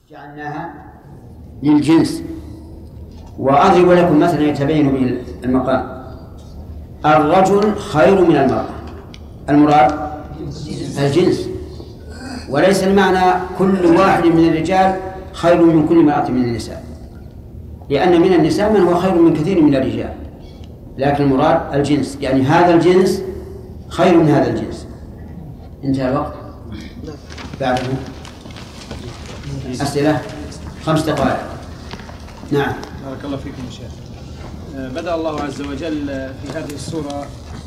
جعلناها للجنس. وأضرب لكم مثلا يتبين به المقام. الرجل خير من المرأة، المراد الجنس، وليس المعنى كل واحد من الرجال خير من كل امرأة من النساء، لأن من النساء من هو خير من كثير من الرجال، لكن المراد الجنس، يعني هذا الجنس خير من هذا الجنس. انتهى الوقت. بعده أسئلة 5 دقائق. نعم. بارك الله فيكم يا شيخ. بدأ الله عز وجل في هذه السورة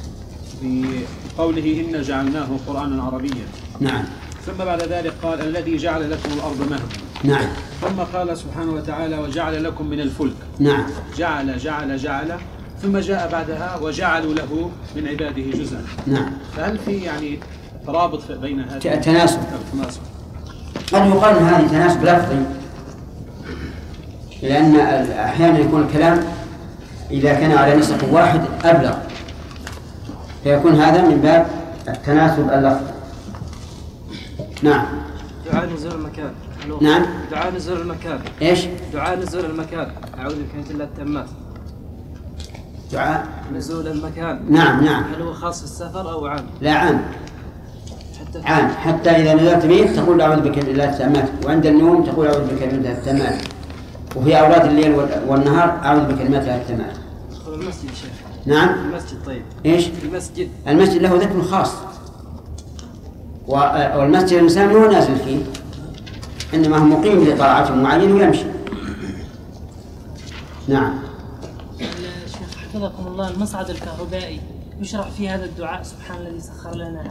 بقوله إنا جعلناه قرآنا عربيا. نعم. ثم بعد ذلك قال الذي جعل لكم الأرض مهدا. نعم. ثم قال سبحانه وتعالى وجعل لكم من الفلك. نعم. جعل جعل جعل، ثم جاء بعدها وجعلوا له من عباده جزءا. نعم. فهل في يعني ترابط بين هذه تناسب؟ قد يقال ان هذه تناسب لفظي، لأن أحيانا يكون الكلام إذا كان على نسق واحد أبلغ، فيكون هذا من باب التناسب اللفظي. نعم. دعاء نزول المكان. نعم. دعاء نزول المكان. إيش؟ دعاء نزول المكان. أعوذ بكلمة الله التامات. دعاء نزول المكان. نعم. نعم. هل هو خاص بالسفر أو عام؟ لا، عام. عام، حتى إذا نزلت به تقول أعوذ بكلمة الله التامات، وعند النوم تقول أعوذ بكلمة الله التامات، وفي أوراد الليل والنهار أعوذ بكلمات الله التامات. ادخل المسجد يا شيخ. نعم. المسجد. طيب. إيش؟ المسجد. المسجد له ذكر خاص، والمسجد الإنسان مو نازل فيه، إنما هو مقيم لطاعة معينة ويمشي. نعم. شيخ حفظكم الله، المصعد الكهربائي يشرع فيه هذا الدعاء سبحان الذي سخر لنا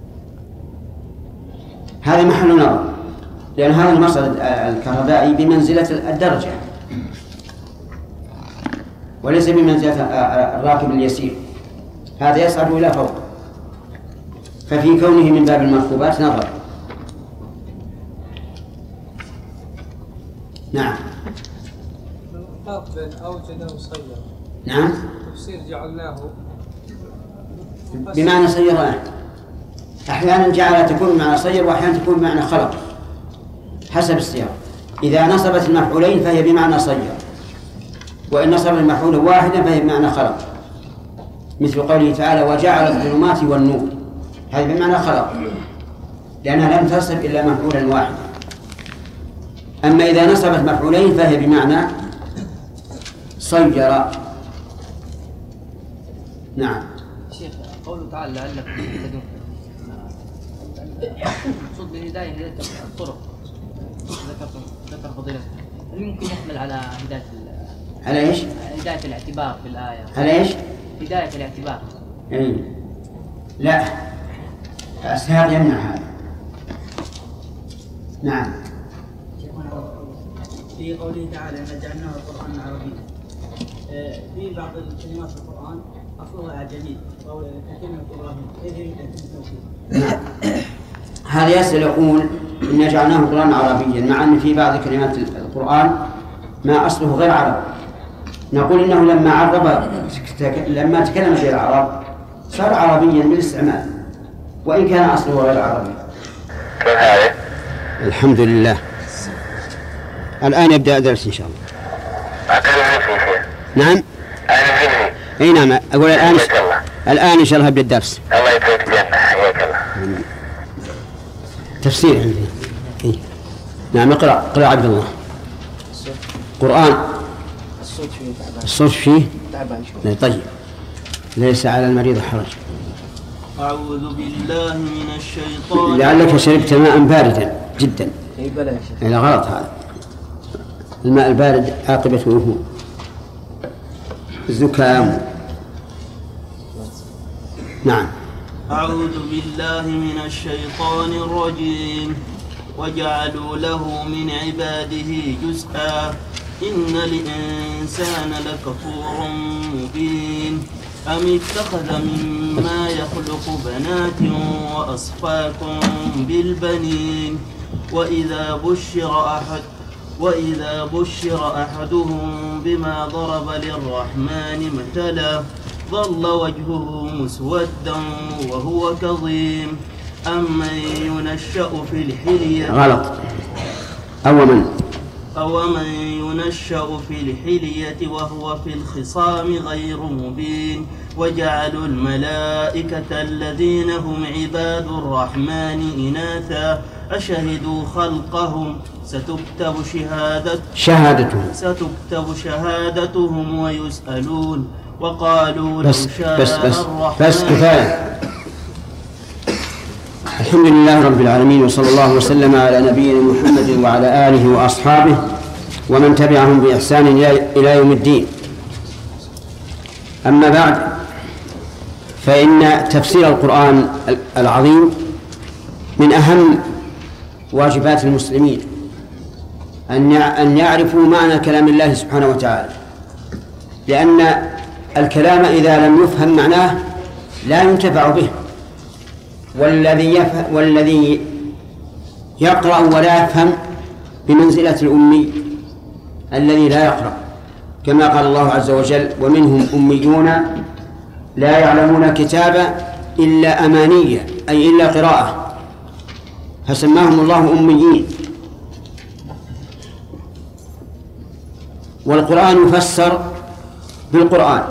هذا محل نظر، لأن هذا المصعد الكهربائي بمنزلة الدرجة وليس بمنزلة الراكب اليسير، هذا يصعد إلى فوق، ففي كونه من باب المركوبات نظر. نعم. الفرق بين أوجد وصير. نعم. تفسير جعلناه بمعنى صيران، أحيانا جعل تكون بمعنى صير، وأحيانا تكون بمعنى خلق، حسب السياق. إذا نصبت المفعولين فهي بمعنى صير، وإن نصب المفعول واحدا فهي بمعنى خلق، مثل قوله تعالى وجعل الظلمات والنور، هذا بمعنى خلق، لأنها لم تصب إلا مفعولا واحدا. أما إذا نصبت مفعولين فهي بمعنى صير. نعم. شيخ قوله تعالى لعلكم تهتدون، المقصود بالهداية الطرق، ذكر فضيلة، هل يمكن يحمل على هداية على ايش؟ هداية الاعتبار في الآية. على ايش؟ هداية الاعتبار. لا، السياق يمنع هذا. نعم. في قوله تعالى إن جعلناه قرآنا عربيا، في بعض الكلمات في القرآن أصلها أعجمي أو كلمة إبراهيم، كيف يمكن نعم. هذا يسأل يقول إن جعلناه قرآنا عربيا، مع أن في بعض كلمات القرآن ما أصله غير عربي، نقول إنه لما تكلم به العرب صار عربيا بالاستعمال، وإن كان أصله غير عربي. كيف هذا؟ الحمد لله. الآن يبدأ الدرس إن شاء الله. نعم. أي نعم. أقول الآن إن شاء الله يبدأ الدرس. الله يكرمك الجنة، حياك الله. تفسير عندي. نعم. اقرأ عبد الله. قرآن. الصوت فيه تعبان. طيب. ليس على المريض حرج. أعوذ بالله من الشيطان. لعلك شربت ماء باردا جدا. إلى غلط هذا. الماء البارد عاقبته الزكام. نعم. أعوذ بالله من الشيطان الرجيم. وجعلوا له من عباده جزءا إن الإنسان لكفور مبين أم اتخذ مما يخلق بنات وأصفاكم بالبنين وإذا بشر أحدهم بما ضرب للرحمن مثلا ظل وجهه مسودا وهو كظيم أمن ينشأ في الحلية. غلط. أو من أو من ينشأ في الحلية وهو في الخصام غير مبين وجعلوا الملائكة الذين هم عباد الرحمن إناثا أشهدوا خلقهم ستكتب شهادتهم ويسألون وقالوا لو شاء الرحمن. بس كفاية. الحمد لله رب العالمين، وصلى الله وسلم على نبينا محمد وعلى آله وأصحابه ومن تبعهم بإحسان إلى يوم الدين. أما بعد، فإن تفسير القرآن العظيم من أهم واجبات المسلمين أن يعرفوا معنى كلام الله سبحانه وتعالى، لأن الكلام إذا لم يفهم معناه لا ينتفع به، والذي يقرأ ولا يفهم بمنزلة الأمي الذي لا يقرأ، كما قال الله عز وجل: ومنهم أميون لا يعلمون كتابا إلا أمانية، أي إلا قراءة، فسماهم الله أميين. والقرآن يفسر بالقرآن،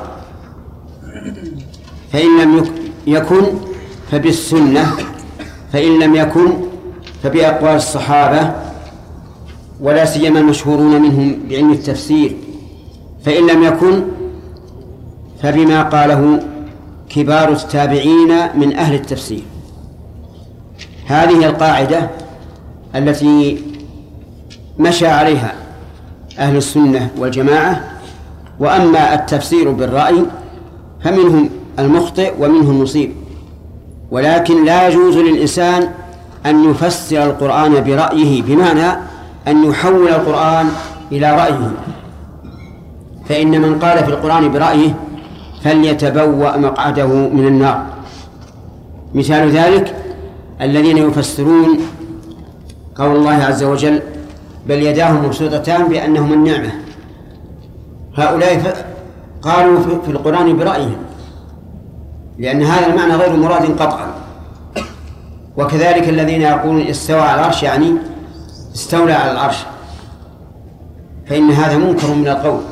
فإن لم يكن فبالسنة، فإن لم يكن فبأقوال الصحابة ولا سيما المشهورون منهم بعلم التفسير، فإن لم يكن فبما قاله كبار التابعين من أهل التفسير. هذه القاعدة التي مشى عليها أهل السنة والجماعة. وأما التفسير بالرأي فمنهم المخطئ ومنهم المصيب، ولكن لا يجوز للإنسان أن يفسر القرآن برأيه، بمعنى أن يحول القرآن إلى رأيه، فإن من قال في القرآن برأيه فليتبوأ مقعده من النار. مثال ذلك الذين يفسرون قول الله عز وجل: بل يداه مبسوطتان بأنهما النعمة. هؤلاء قالوا في القرآن برأيهم، لأن هذا المعنى غير مراد قطعا. وكذلك الذين يقولون استوى على العرش يعني استولى على العرش، فإن هذا منكر من القول.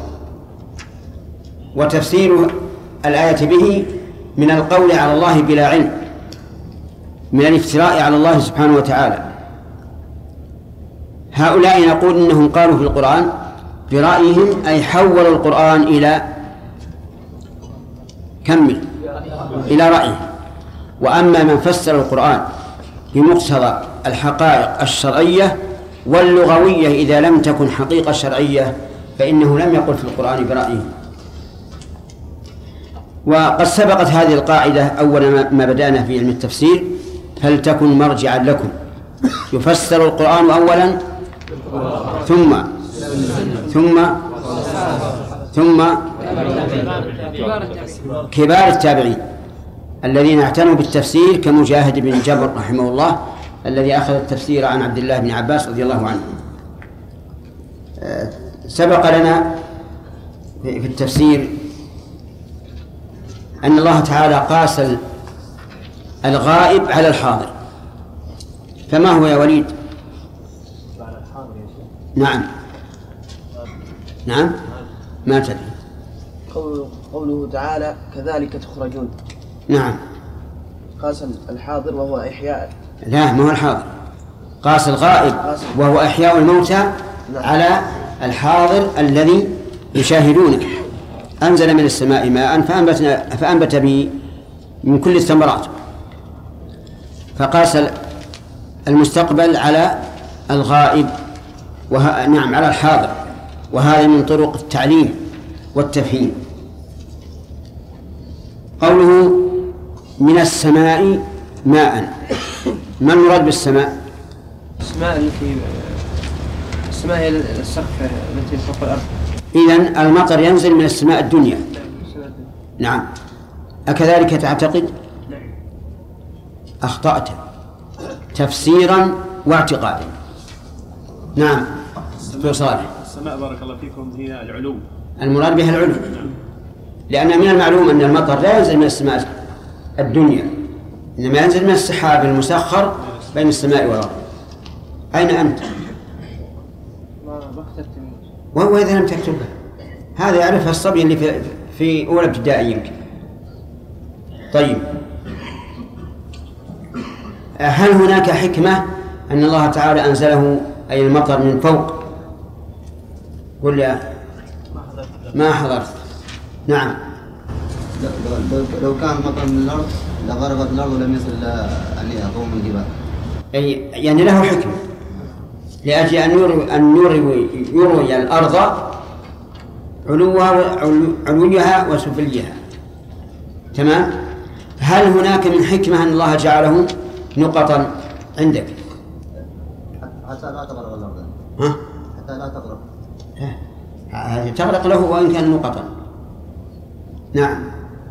وتفسير الآية به من القول على الله بلا علم، من الافتراء على الله سبحانه وتعالى. هؤلاء نقول إنهم قالوا في القرآن برأيهم، أي حولوا القرآن إلى رأيه. وأما من فسر القرآن بمقتضى الحقائق الشرعية واللغوية إذا لم تكن حقيقة شرعية فإنه لم يقل في القرآن برأيه. وقد سبقت هذه القاعدة أول ما بدأنا في علم التفسير: فلتكن مرجعا لكم. يفسر القرآن أولا ثم كبار التابعين الذين اعتنوا بالتفسير، كمجاهد بن جبر رحمه الله الذي أخذ التفسير عن عبد الله بن عباس رضي الله عنه. سبق لنا في التفسير أن الله تعالى قاس الغائب على الحاضر. فما هو يا وليد؟ نعم ما تدري. قوله تعالى: كذلك تخرجون. نعم. قاس الحاضر وهو إحياء. لا، ما هو الحاضر، قاس الغائب وهو إحياء الموتى على الحاضر الذي يشاهدونه. أنزل من السماء ماء فأنبت به من كل الثمرات، فقاس المستقبل على الغائب نعم على الحاضر. وهذا من طرق التعليم والتفهيم. قوله من السماء ماء، ما المراد بالسماء؟ السماء هي السقف التي فوق الأرض. إذن المطر ينزل من السماء الدنيا. نعم. أكذلك تعتقد؟ أخطأت تفسيرا واعتقادا. نعم. صالح. السماء بارك الله فيكم هي العلو، المراد بها العلو، لأن من المعلوم أن المطر لا ينزل من السماء الدنيا، إنما ينزل من السحاب المسخر بين السماء والأرض. أين أنت؟ ما اخترت وهو إذا لم تكتبها هذا يعرفها الصبي اللي في أولى ابتدائي يمكن. طيب، هل هناك حكمة أن الله تعالى أنزله أي المطر من فوق؟ قل يا ما حضرت. نعم. لو كان مطر من الأرض لغرقت الأرض ولم يصل عليها قوم الجبال. يعني له حكمة لأجل أن يروي الأرض علوها وسفليها. تمام. هل هناك من حكمة أن الله جعله نقطا عندك حتى لا تغرق الأرض؟ حتى لا تغرق. هذه تغرق له وإن كان نقطا. نعم.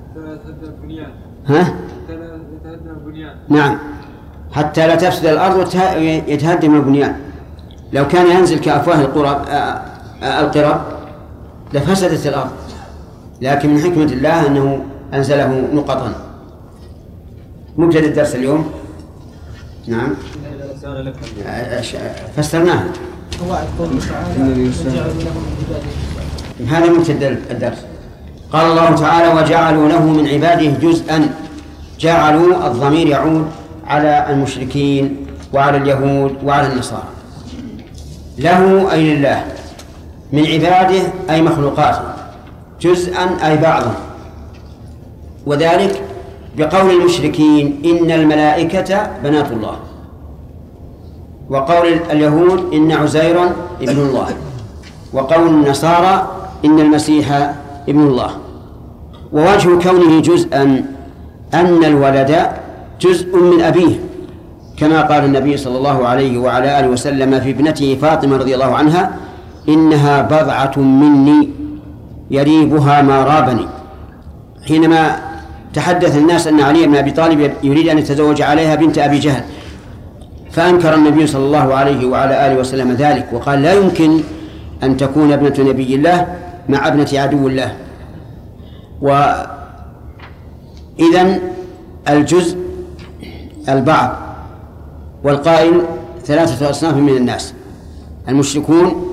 نعم، حتى لا تفسد الأرض ويتهدم البنيان. لو كان ينزل كأفواه القرى لفسدت الأرض، لكن من حكمة الله أنه أنزله نقطا. مبتدأ الدرس اليوم. نعم، فسرناه. هذا مبتدأ الدرس. قال الله تعالى: وجعلوا له من عباده جزءا. جعلوا الضمير يعود على المشركين وعلى اليهود وعلى النصارى. له أي لله، من عباده أي مخلوقاته، جزءا أي بعضا، وذلك بقول المشركين إن الملائكة بنات الله، وقول اليهود إن عزيرا ابن الله، وقول النصارى إن المسيح ابن الله. ووجه كونه جزءا أن الولد جزء من أبيه، كما قال النبي صلى الله عليه وعلى آله وسلم في ابنته فاطمة رضي الله عنها: إنها بضعة مني يريبها ما رابني، حينما تحدث الناس أن علي بن أبي طالب يريد أن يتزوج عليها بنت أبي جهل، فأنكر النبي صلى الله عليه وعلى آله وسلم ذلك، وقال: لا يمكن أن تكون ابنة نبي الله مع ابنة عدو الله. وإذن الجزء البعض، والقائل 3 أصناف من الناس: المشركون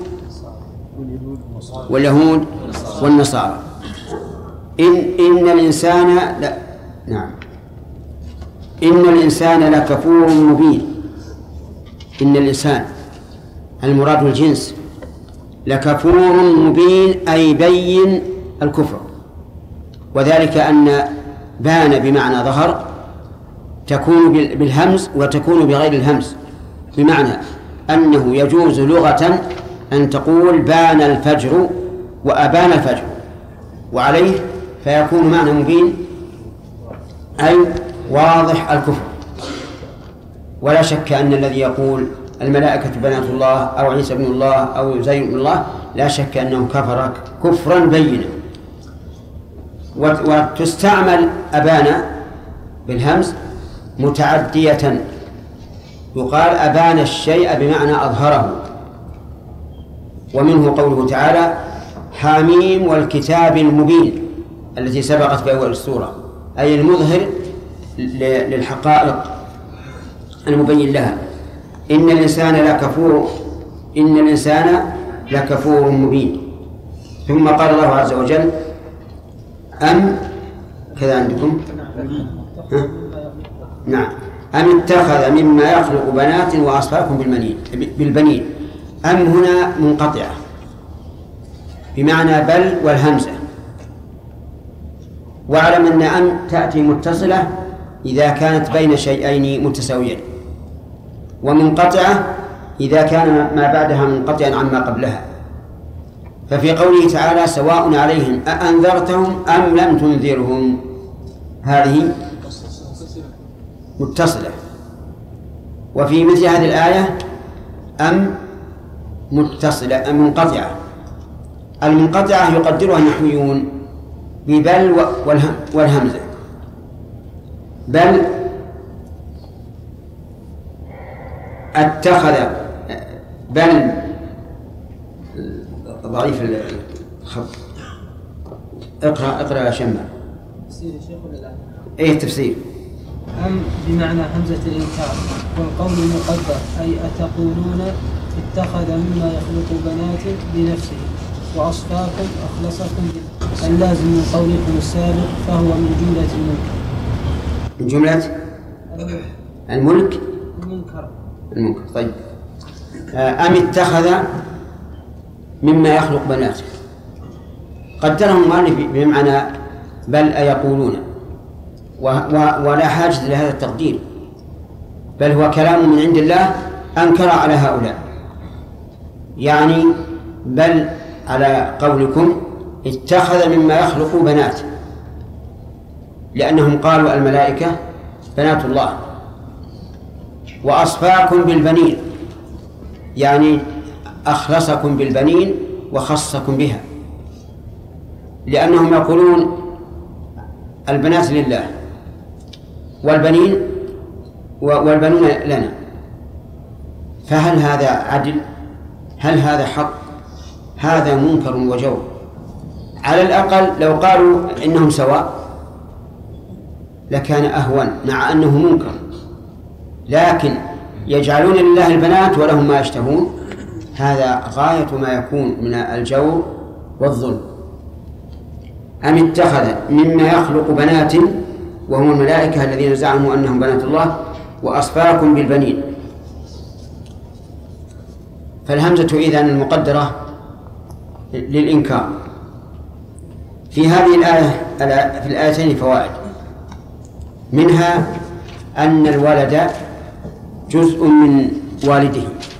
واليهود والنصارى. إن الإنسان نعم، إن الإنسان لكفور مبين. إن الإنسان المراد الجنس، لكفور مبين أي بين الكفر، وذلك أن بان بمعنى ظهر تكون بالهمز وتكون بغير الهمز، بمعنى أنه يجوز لغة أن تقول بان الفجر وأبان الفجر، وعليه فيكون معنى مبين أي واضح الكفر. ولا شك أن الذي يقول الملائكة بنات الله أو عيسى ابن الله أو زيد ابن الله لا شك أنه كفر كفرا بينا. وتستعمل أبان بالهمز متعدية، يقال أبان الشيء بمعنى أظهره. ومنه قوله تعالى: حاميم والكتاب المبين، التي سبقت في أول السورة، أي المظهر للحقائق المبين لها. إن الإنسان لكفور مبين. ثم قال الله عز وجل: أم كذا عندكم؟ نعم، أم اتخذ مما يخلق بنات وأصفاكم بالبنين. أم هنا منقطعة بمعنى بل والهمزة. واعلم أن أم تأتي متصلة إذا كانت بين شيئين متساويين، ومنقطعة إذا كان ما بعدها منقطعا عما قبلها. ففي قوله تعالى: سواء عليهم أأنذرتهم أم لم تنذرهم، هذه متصلة. وفي مثل هذه الآية أم متصلة أم منقطعة. المنقطعة يقدرها النحويون ببل والهمزة. بل اتخذ، بل ضعيف الخط. اقرأ يا شمع. تفسير الشيخ ولا لا؟ ايه تفسير. أم بمعنى همزة الإنكار، والقول المقدر أي أتقولون اتخذ مما يخلق بنات لنفسه. وأصفاكم أخلصكم اللازم من قولكم السابق فهو من جملة المنكر. من جملة الملك المنكر. طيب أم اتخذ مما يخلق بناته، قدره المؤلف بمعنى بل أيقولون، ولا حاجة لهذا التقدير، بل هو كلام من عند الله أنكر على هؤلاء، يعني بل على قولكم اتخذ مما يخلق بنات، لأنهم قالوا الملائكة بنات الله. وأصفاكم بالبنين، يعني أخلصكم بالبنين وخصكم بها، لأنهم يقولون البنات لله والبنون لنا، فهل هذا عدل؟ هل هذا حق؟ هذا منكر وجور. على الأقل لو قالوا إنهم سواء لكان أهون، مع أنه منكر، لكن يجعلون لله البنات ولهم ما يشتهون، هذا غاية ما يكون من الجور والظلم. أم اتخذ مما يخلق بنات وهم الملائكة الذين زعموا أنهم بنات الله وأصفاكم بالبنين. فالهمزة إذن المقدرة للإنكار. في هذه الآية في الآيتين فوائد، منها أن الولد جزء من والده،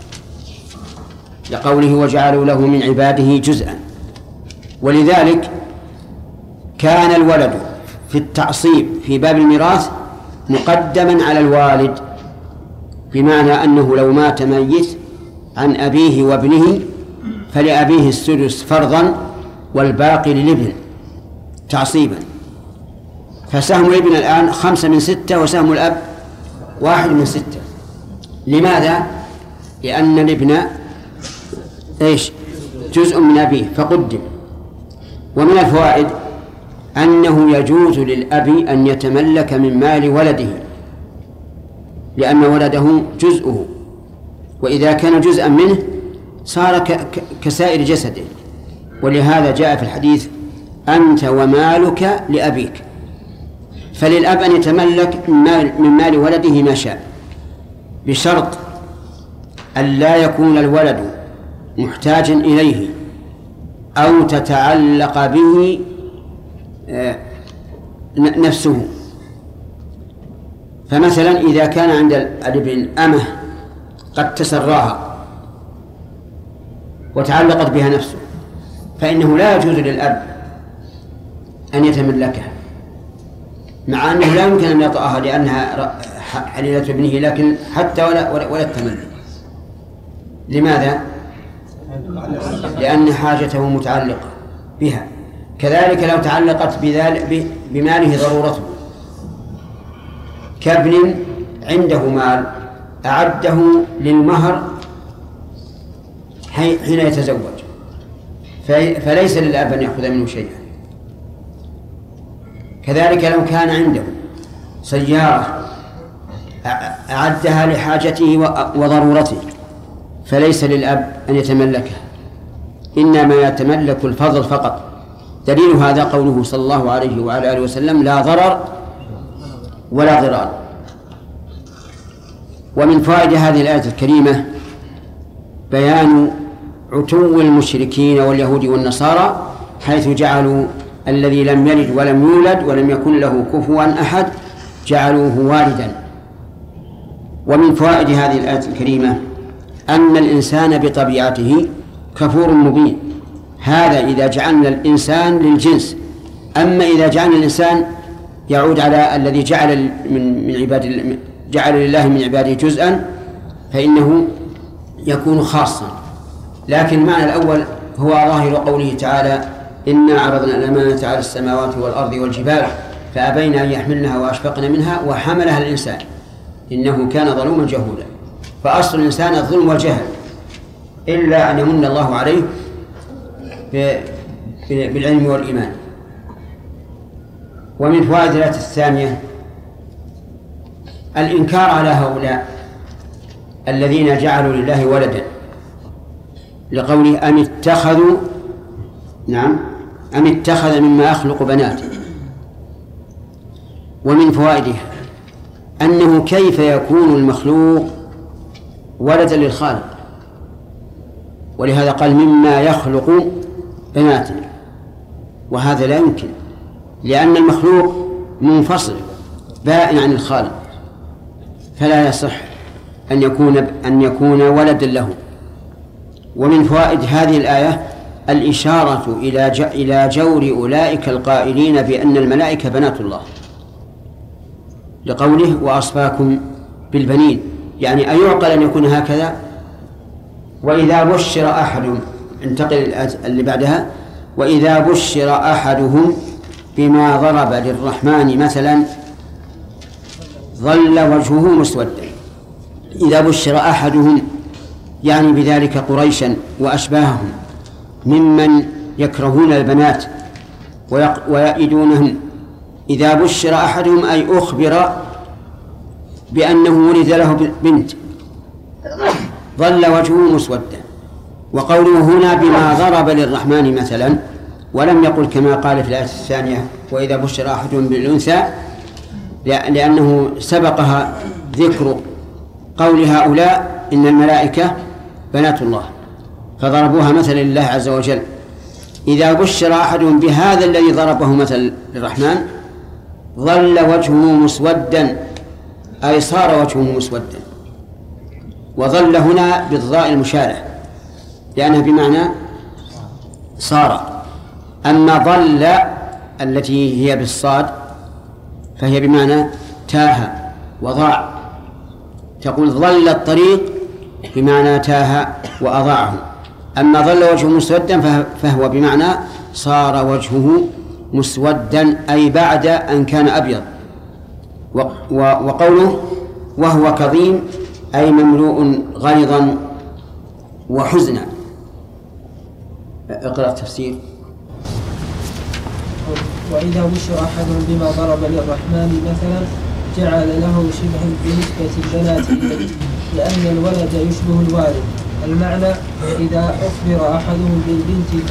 لقوله وجعلوا له من عباده جزءا، ولذلك كان الولد في التعصيب في باب الميراث مقدما على الوالد، بمعنى أنه لو مات ميت عن أبيه وابنه فلأبيه السدس فرضا والباقي للابن تعصيبا. فسهم الابن الآن 5 من 6 وسهم الأب 1 من 6. لماذا؟ لأن الابن جزء من أبيه فقدم. ومن الفوائد أنه يجوز للأب أن يتملك من مال ولده، لأن ولده جزءه، وإذا كان جزءا منه صار كسائر جسده. ولهذا جاء في الحديث أنت ومالك لأبيك، فللأب أن يتملك من مال ولده ما شاء، بشرط أن لا يكون الولد محتاجا إليه أو تتعلق به نفسه. فمثلا إذا كان عند الابن أمه قد تسراها وتعلقت بها نفسه، فإنه لا يجوز للأب أن يتملكها، مع أنه لا يمكن أن يطأها لأنها حليلة ابنه، لكن حتى ولا التملك. لماذا؟ لأن حاجته متعلقة بها. كذلك لو تعلقت بماله ضرورته، كابن عنده مال أعده للمهر حين يتزوج، فليس للأب أن يأخذ منه شيئا. كذلك لو كان عنده سيارة أعدها لحاجته وضرورته، فليس للأب أن يتملكها، إنما يتملك الفضل فقط. دليل هذا قوله صلى الله عليه وعلى آله وسلم لا ضرر ولا ضرار. ومن فوائد هذه الآية الكريمة بيان عتو المشركين واليهود والنصارى، حيث جعلوا الذي لم يلد ولم يولد ولم يكن له كفوا أحد جعلوه والدا. ومن فوائد هذه الآية الكريمة أن الإنسان بطبيعته كفور مبين، هذا إذا جعلنا الإنسان للجنس. أما إذا جعلنا الإنسان يعود على الذي جعل لله من عباده جزءا فإنه يكون خاصا. لكن المعنى الأول هو ظاهر قوله تعالى إنا عرضنا الأمانة على السماوات والأرض والجبال فأبين أن يحملنها وأشفقن منها وحملها الإنسان إنه كان ظلوما جهولا. فأصل الإنسان الظلم والجهل، إلا أن يمن الله عليه بالعلم والإيمان. ومن فوائد الآية الثانية الإنكار على هؤلاء الذين جعلوا لله ولدا، لقوله أم اتخذوا نعم أم اتخذ مما يخلق بنات. ومن فوائدها أنه كيف يكون المخلوق ولدا للخالق، ولهذا قال مما يخلق بنات، وهذا لا يمكن، لأن المخلوق منفصل بائن عن الخالق، فلا يصح أن يكون ولدا له. ومن فوائد هذه الآية الإشارة إلى جور أولئك القائلين بأن الملائكة بنات الله، لقوله وأصفاكم بالبنين، يعني أيعقل أن يكون هكذا؟ وإذا بشر أحد، انتقل اللي بعدها، وإذا بشر أحدهم بما ضرب للرحمن مثلا ظل وجهه مسودا. إذا بشر أحدهم يعني بذلك قريشا وأشباههم ممن يكرهون البنات ويئدونهن. إذا بشر أحدهم أي أخبر بأنه ولد له بنت ظل وجهه مسودا. وقوله هنا بما ضرب للرحمن مثلا، ولم يقل كما قال في الآية الثانية وإذا بشر أحدهم بالأنثى، لأنه سبقها ذكر قول هؤلاء إن الملائكة بنات الله فضربوها مثلا لله عز وجل. إذا بشر أحدهم بهذا الذي ضربه مثل للرحمن ظل وجهه مسودا، أي صار وجهه مسودا. وظل هنا بالضاء المشارة لأنها بمعنى صار. أما ظل التي هي بالصاد فهي بمعنى تاه وضاع. تقول ظل الطريق بمعنى تاه وأضاعه. أما ظل وجهه مسودا فهو بمعنى صار وجهه مسودا، أي بعد أن كان أبيض. وقوله وهو كظيم أي مملوء غيظا وحزنا. اقرأ التفسير. وإذا بشر أحد بما ضرب للرحمن مثلا جعل له شبها بنسبة البنات إليه، لأن الولد يشبه الوالد. المعنى إذا أخبر أحدهم بالبنت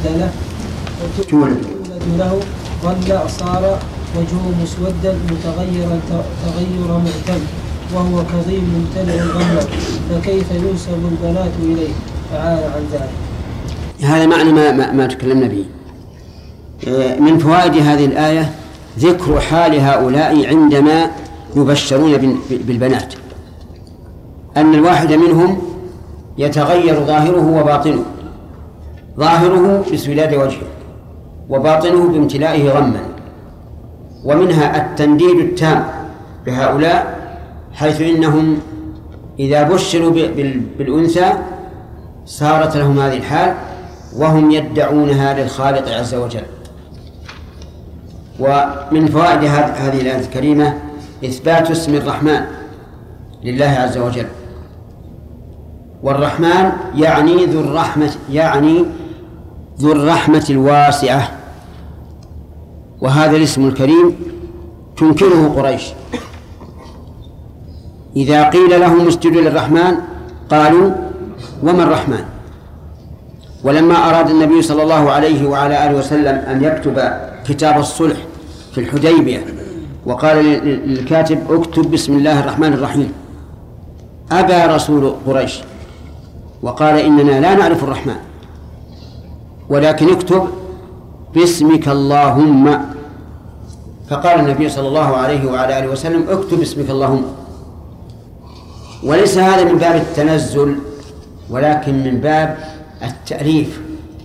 تولد له ظل صار وجهه مسودا متغيرا تغير مهتم، وهو كظيم ممتلئ غما، فكيف ينسب البنات إليه؟ تعالى عن ذلك. هذا معنى ما تكلمنا به. من فوائد هذه الآية ذكر حال هؤلاء عندما يبشرون بالبنات، أن الواحد منهم يتغير ظاهره وباطنه، ظاهره بسواد وجهه وباطنه بامتلائه غما. ومنها التنديد التام بهؤلاء، حيث إنهم إذا بشروا بالأنثى صارت لهم هذه الحال وهم يدعونها للخالق عز وجل. ومن فوائد هذه الآية الكريمة إثبات اسم الرحمن لله عز وجل. والرحمن يعني ذو الرحمة الواسعة، وهذا الاسم الكريم تنكره قريش. إذا قيل لهم اسجدوا للرحمن قالوا وما الرحمن. ولما أراد النبي صلى الله عليه وعلى آله وسلم أن يكتب كتاب الصلح في الحديبية وقال للكاتب اكتب بسم الله الرحمن الرحيم، أبى رسول قريش وقال إننا لا نعرف الرحمن، ولكن اكتب باسمك اللهم. فقال النبي صلى الله عليه وعلى آله وسلم اكتب باسمك اللهم. وليس هذا من باب التنزل، ولكن من باب التأليف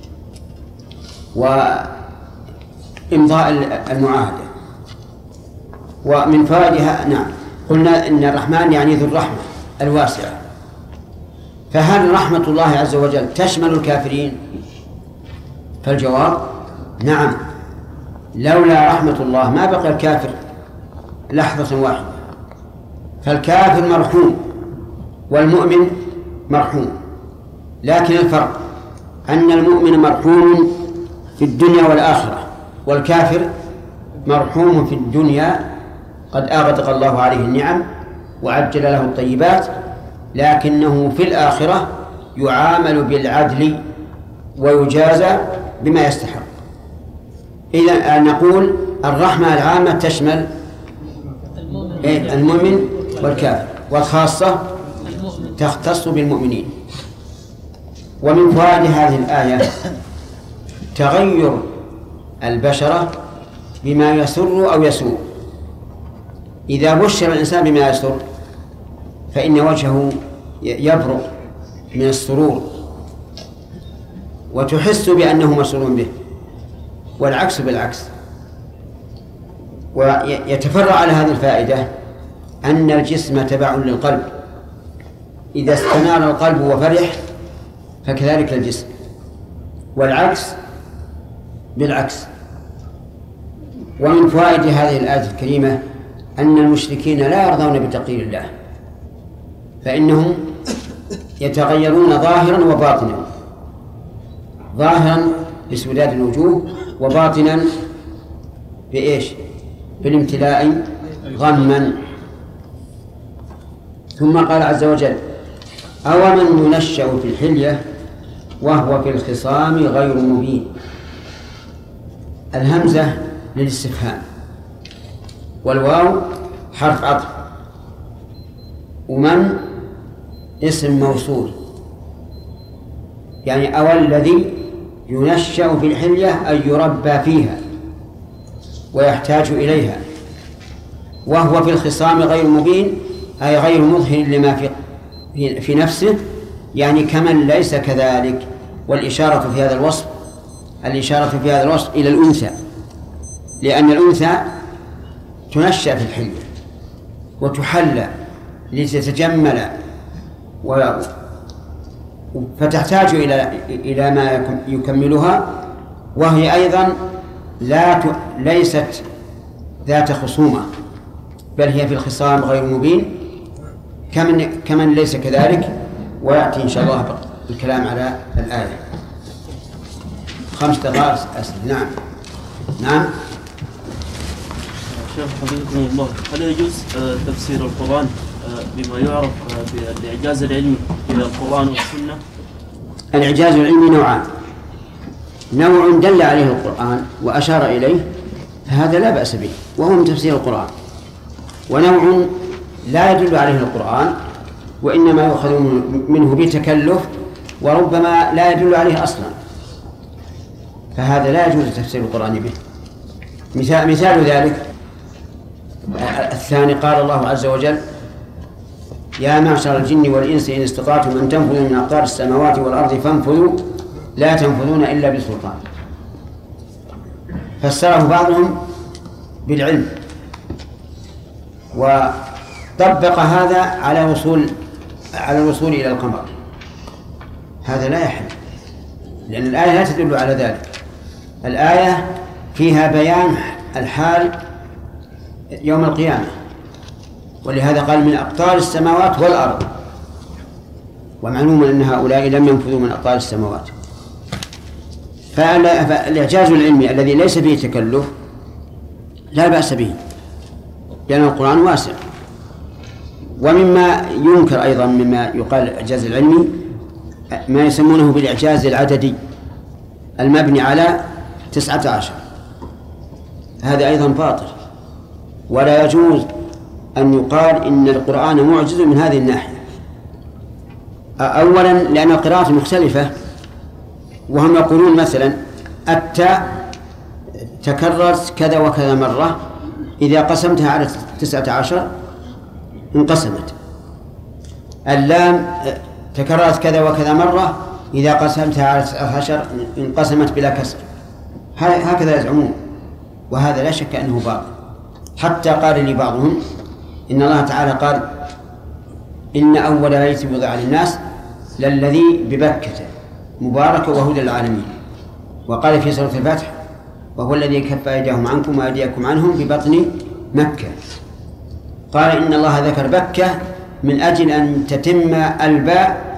وإمضاء المعاهدة. ومن فوائدها نعم قلنا إن الرحمن يعني ذو الرحمة الواسعة. فهل رحمة الله عز وجل تشمل الكافرين؟ فالجواب نعم، لولا رحمة الله ما بقى الكافر لحظة واحدة. فالكافر مرحوم والمؤمن مرحوم، لكن الفرق أن المؤمن مرحوم في الدنيا والآخرة، والكافر مرحوم في الدنيا قد أغدق الله عليه النعم وعجل له الطيبات، لكنه في الآخرة يعامل بالعدل ويجازى بما يستحق. إذا نقول الرحمة العامة تشمل المؤمن والكافر، والخاصة تختص بالمؤمنين. ومن فوائد هذه الآية تغير البشرة بما يسر أو يسوء. إذا بشر الإنسان بما يسر فإن وجهه يبرق من السرور وتحس بأنه مسرور به، والعكس بالعكس. ويتفرع على هذه الفائدة أن الجسم تبع للقلب، إذا استنار القلب وفرح فكذلك الجسم، والعكس بالعكس. ومن فوائد هذه الآية الكريمة أن المشركين لا يرضون بتقدير الله، فإنهم يتغيرون ظاهرا وباطنا، ظاهرا بسوداد الوجوه، وباطنا بإيش؟ بالامتلاء غما. ثم قال عز وجل: أومن ينشأ في الحلية وهو في الخصام غير مبين. الهمزة للاستفهام، والواو حرف عطف، ومن اسم موصول، يعني أو الذي ينشأ في الحلية أي يربى فيها ويحتاج إليها، وهو في الخصام غير مبين أي غير مظهر لما في نفسه، يعني كمن ليس كذلك. والإشارة في هذا الوصف إلى الأنثى، لأن الأنثى تنشأ في الحلية وتحلى لتتجمل فتحتاج إلى ما يكملها، وهي أيضا ليست ذات خصومة، بل هي في الخصام غير مبين كمن ليس كذلك. ويأتي إن شاء الله الكلام على الآية. 5 دقائق أسئلة. نعم. شيخ حفظكم الله، هل يجوز تفسير القرآن بما يعرف بالإعجاز العلمي إلى القرآن والسنة؟ الإعجاز العلمي نوعان: نوع دل عليه القرآن وأشار إليه فهذا لا بأس به وهو من تفسير القرآن، ونوع لا يدل عليه القرآن وإنما يؤخذ منه بتكلف وربما لا يدل عليه أصلا، فهذا لا يجوز تفسير القرآن به. مثال ذلك الثاني: قال الله عز وجل: يا معشر الجن والإنس إن استطعتم أن تنفذوا من أقطار السماوات والأرض فانفذوا لا تنفذون إلا بسلطان. فسره بعضهم بالعلم وطبق هذا على الوصول إلى القمر. هذا لا يحل، لأن الآية لا تدل على ذلك. الآية فيها بيان الحال يوم القيامة، ولهذا قال من أقطار السماوات والأرض، ومعلوم أن هؤلاء لم ينفذوا من أقطار السماوات. فالإعجاز العلمي الذي ليس فيه تكلف لا بأس به، لأن القرآن واسع. ومما ينكر أيضا مما يقال الإعجاز العلمي ما يسمونه بالإعجاز العددي المبني على 19. هذا أيضا باطل، ولا يجوز أن يقال إن القرآن معجز من هذه الناحية. أولا لأن القراءات مختلفة، وهم يقولون مثلا التاء تكررت كذا وكذا مرة، إذا قسمتها على 19 انقسمت. اللام تكررت كذا وكذا مرة، إذا قسمتها على 19 انقسمت بلا كسر. هكذا يزعمون، وهذا لا شك أنه باطل. حتى قال لي بعضهم إن الله تعالى قال: إن أول بيت وضع للناس للذي ببكة مبارك وهدى للعالمين. وقال في سورة الفتح: وهو الذي كف أيديهم عنكم وأيديكم عنهم ببطن مكة. قال إن الله ذكر بكة من أجل أن تتم الباء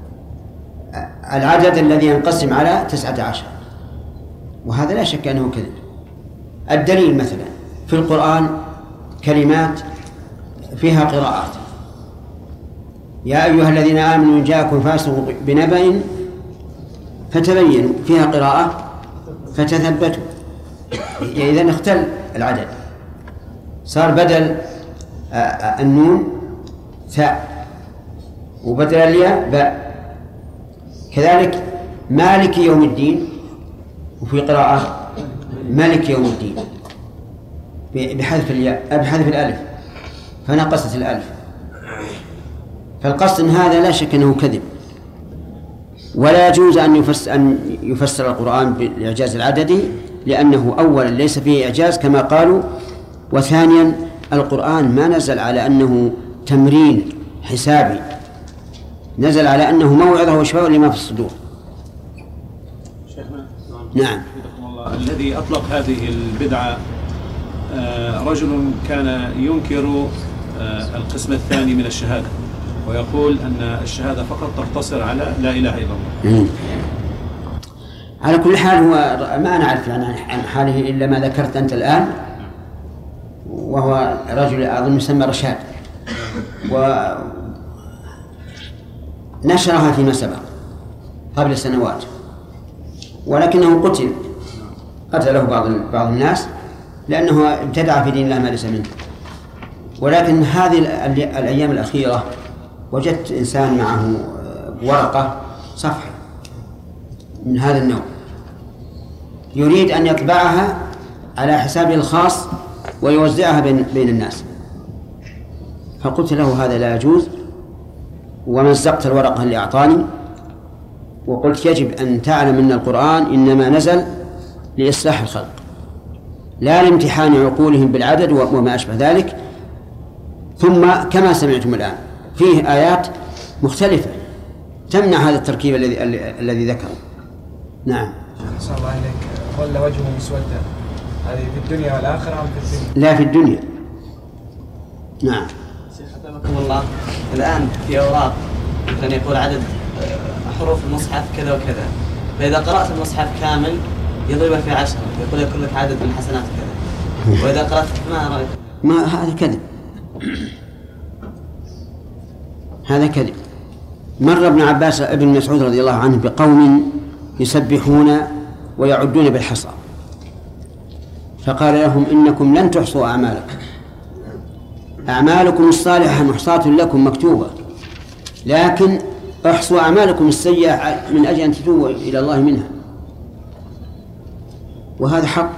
العدد الذي ينقسم على 19، وهذا لا شك أنه كذب. الدليل مثلا في القرآن كلمات فيها قراءات: يا أيها الذين آمنوا إن جاءكم فاسق بنبأ فتبينوا، فيها قراءة فتثبتوا، إذن اختل العدد، صار بدل النون ثاء وبدل الياء باء. كذلك مالك يوم الدين، وفي قراءة مالك يوم الدين بحذف الياء بحذف الألف، فنقصت الألف. فالقصد إن هذا لا شك أنه كذب، ولا يجوز أن يفسر القرآن بالإعجاز العددي، لأنه أولا ليس فيه إعجاز كما قالوا، وثانيا القرآن ما نزل على أنه تمرين حسابي، نزل على أنه موعظة وشفاء لما في الصدور. شيخنا نعم. الذي أطلق هذه البدعة رجل كان ينكر القسم الثاني من الشهادة، ويقول أن الشهادة فقط تقتصر على لا إله إلا الله. على كل حال هو ما نعرف عن حاله إلا ما ذكرت أنت الآن، وهو رجل أظن يسمى رشاد، ونشرها فيما سبق قبل سنوات، ولكنه قتله بعض الناس لأنه ابتدع في دين الله ما ليس منه. ولكن هذه الأيام الأخيرة وجدت إنسان معه ورقة صفحة من هذا النوع يريد أن يطبعها على حسابه الخاص ويوزعها بين الناس، فقلت له هذا لا يجوز، ومزقت الورقة اللي أعطاني وقلت يجب أن تعلم أن القرآن إنما نزل لإصلاح الخلق لا لامتحان عقولهم بالعدد وما أشبه ذلك. ثم كما سمعتم الآن فيه آيات مختلفة تمنع هذا التركيب الذي ذكره. نعم. صلى الله عليك، ظل وجهه مسودا، هذه في الدنيا والآخرة أم في الدنيا؟ لا، في الدنيا. نعم. حفظكم الله، الآن في أوراق مثلا يقول عدد حروف المصحف كذا وكذا، فإذا قرأت المصحف كامل يضربها في 10، يقول يكون لك عدد من الحسنات كذا، وإذا قرأت ما رأيك؟ ما هذا كذب، هذا كذب. مر ابن مسعود رضي الله عنه بقوم يسبحون ويعدون بالحصى، فقال لهم إنكم لن تحصوا أعمالكم الصالحة محصاة لكم مكتوبة، لكن احصوا أعمالكم السيئة من أجل أن تتوبوا إلى الله منها، وهذا حق.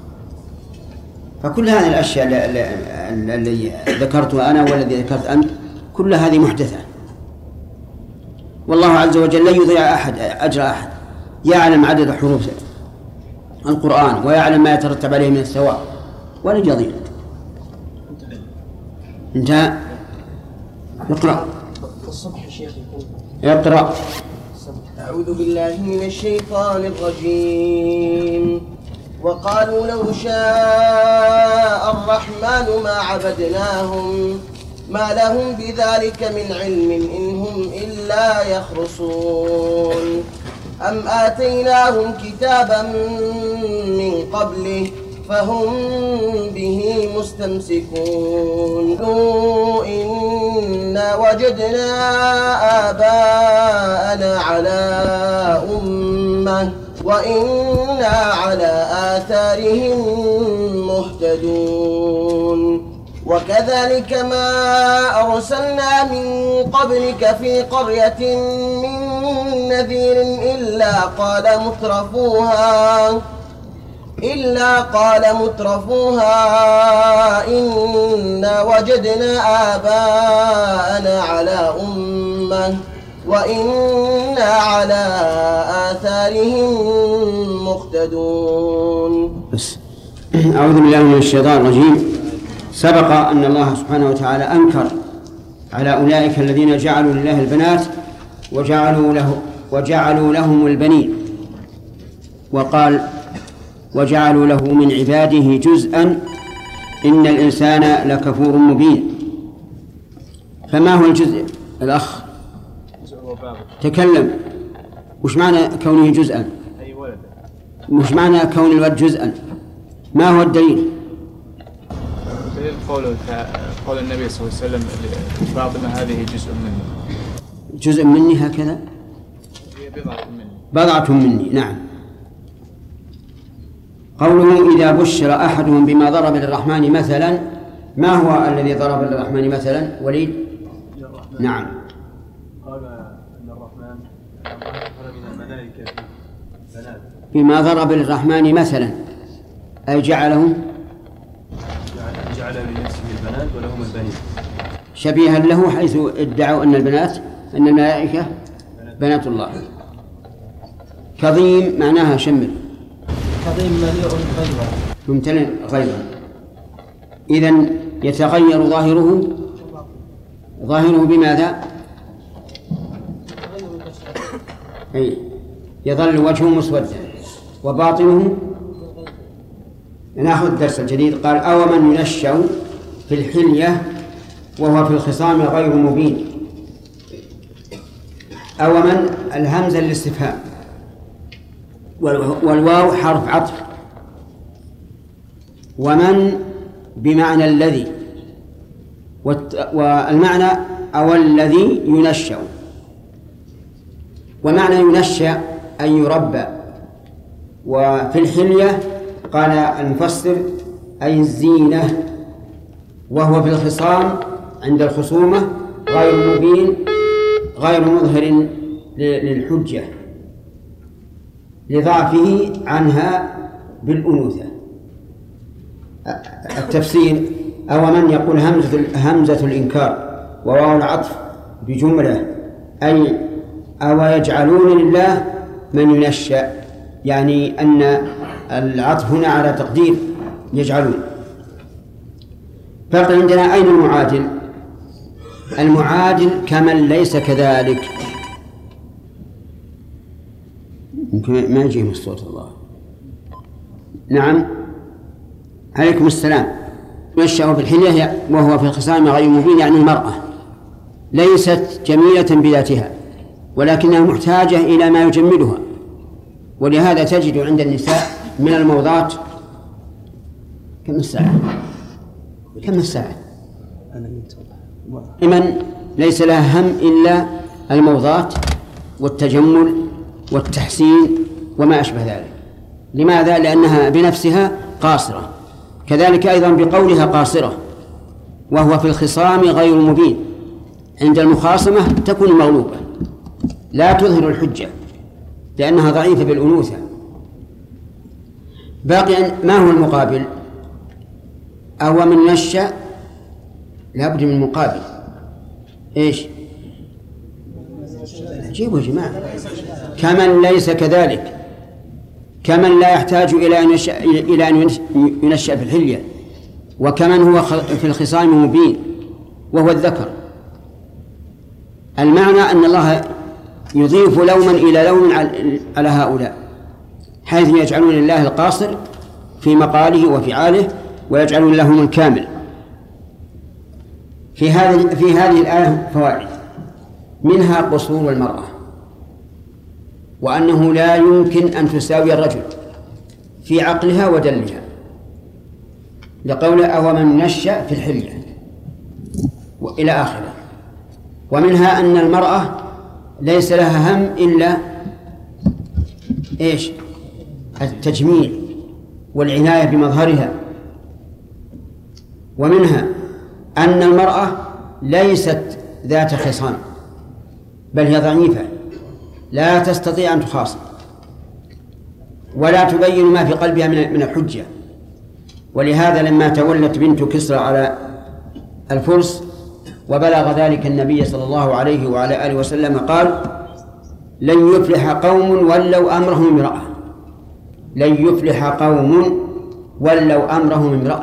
فكل هذه الأشياء التي ذكرتها أنا والذي ذكرت أنت كل هذه محدثة، والله عز وجل لا يضيع أجر أحد، يعلم عدد حروف القرآن ويعلم ما يترتب عليه من الثواب ولا يضيع. انتهى. اقرأ. الصبح شيخ اقرأ. أعوذ بالله من الشيطان الرجيم. وقالوا لو شاء الرحمن ما عبدناهم ما لهم بذلك من علم إن هم إلا يخرصون. أم آتيناهم كتابا من قبله فهم به مستمسكون. إنا وجدنا آباءنا على أمة وإنا على آثارهم مهتدون. وكذلك ما أرسلنا من قبلك في قرية من نذير إلا قال مترفوها إنا وجدنا آباءنا على أمة وإنا على آثارهم مقتدون. أعوذ بالله من الشيطان الرجيم. سبق أن الله سبحانه وتعالى أنكر على أولئك الذين جعلوا لله البنات وجعلوا لهم البنين، وقال وجعلوا له من عباده جزءا إن الإنسان لكفور مبين. فما هو الجزء؟ الأخ تكلم. وش معنى كونه جزءا؟ وش معنى كون الولد جزءا؟ ما هو الدليل؟ قول النبي صلى الله عليه وسلم فاطمة هذه جزء مني هكذا؟ هي بضعة مني. بضعة مني، نعم. قوله إذا بشر أحدهم بما ضرب للرحمن مثلا، ما هو الذي ضرب للرحمن مثلا؟ وليد. نعم. قال أن الرحمن خلق من الملائكة بنات. بما ضرب للرحمن مثلا أي جعل لنفسه البنات ولهم البنين، شبيها له، حيث ادعوا أن الملائكة بنات الله. كظيم معناها شمل، كظيم مليء غيظا، ممتلئ غيظا. إذن يتغير ظاهره بماذا؟ أي يظل وجهه مسودا وباطنه. نأخذ الدرس الجديد. قال أو من ينشأ في الحلية وهو في الخصام غير مبين. أو من الهمزة للاستفهام، والواو حرف عطف، ومن بمعنى الذي، والمعنى أو الذي ينشأ. ومعنى ينشأ أن يربى. وفي الحلية قال المفسر أي الزينة، وهو في الخصام عند الخصومة غير مبين غير مظهر للحجة لضعفه عنها بالأنوثة. التفسير أو من يقول همزة الإنكار وواو العطف بجملة، أي أو يجعلون لله من ينشأ، يعني أن العطف هنا على تقدير يجعلون. فرق عندنا أين المعادل؟ المعادل كمن ليس كذلك. ممكن ما يجيهم الصوت الله. نعم عليكم السلام. ينشأ في الحلية وهو في الخصام غير مبين، يعني المرأة ليست جميلة بذاتها ولكنها محتاجة إلى ما يجملها، ولهذا تجد عند النساء من الموضات كم الساعة إمن ليس لها هم إلا الموضات والتجمل والتحسين وما أشبه ذلك. لماذا؟ لأنها بنفسها قاصرة. كذلك أيضا بقولها قاصرة وهو في الخصام غير مبين، عند المخاصمة تكون مغلوبة لا تظهر الحجة لأنها ضعيفة بالأنوثة. باقي ما هو المقابل؟ أو من نشأ لابد من مقابل. إيش؟ جيبوا يا جماعة. كمن ليس كذلك، كمن لا يحتاج إلى أن ينشأ في الحلية، وكمن هو في الخصام مبين وهو الذكر. المعنى أن الله يضيف لوما إلى لوم على هؤلاء، حيث يجعلون لله القاصر في مقاله وفعاله ويجعلون لهم الكامل. في هذه الآية فوائد، منها قصور المرأة، وأنه لا يمكن أن تساوي الرجل في عقلها ودلها، لقوله أو من نشأ في الحلية إلى آخره. ومنها أن المرأة ليس لها هم إلا إيش؟ التجميل والعناية بمظهرها. ومنها أن المرأة ليست ذات خصام، بل هي ضعيفة لا تستطيع أن تخاصم ولا تبين ما في قلبها من الحجة. ولهذا لما تولت بنت كسرى على الفرس وبلغ ذلك النبي صلى الله عليه وعلى آله وسلم قال لن يفلح قوم ولوا أمرهم امرأة، لن يفلح قوم ولوا أمرهم امرأة.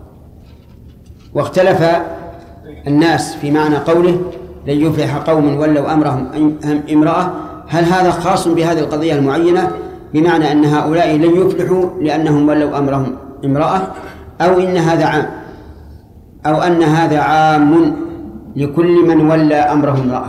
واختلف الناس في معنى قوله لن يفلح قوم ولوا أمرهم امرأة، هل هذا خاص بهذه القضية المعينة بمعنى أن هؤلاء لن يفلحوا لأنهم ولوا أمرهم امرأة، أو إن هذا عام، أو أن هذا عام لكل من ولى أمره امرأة؟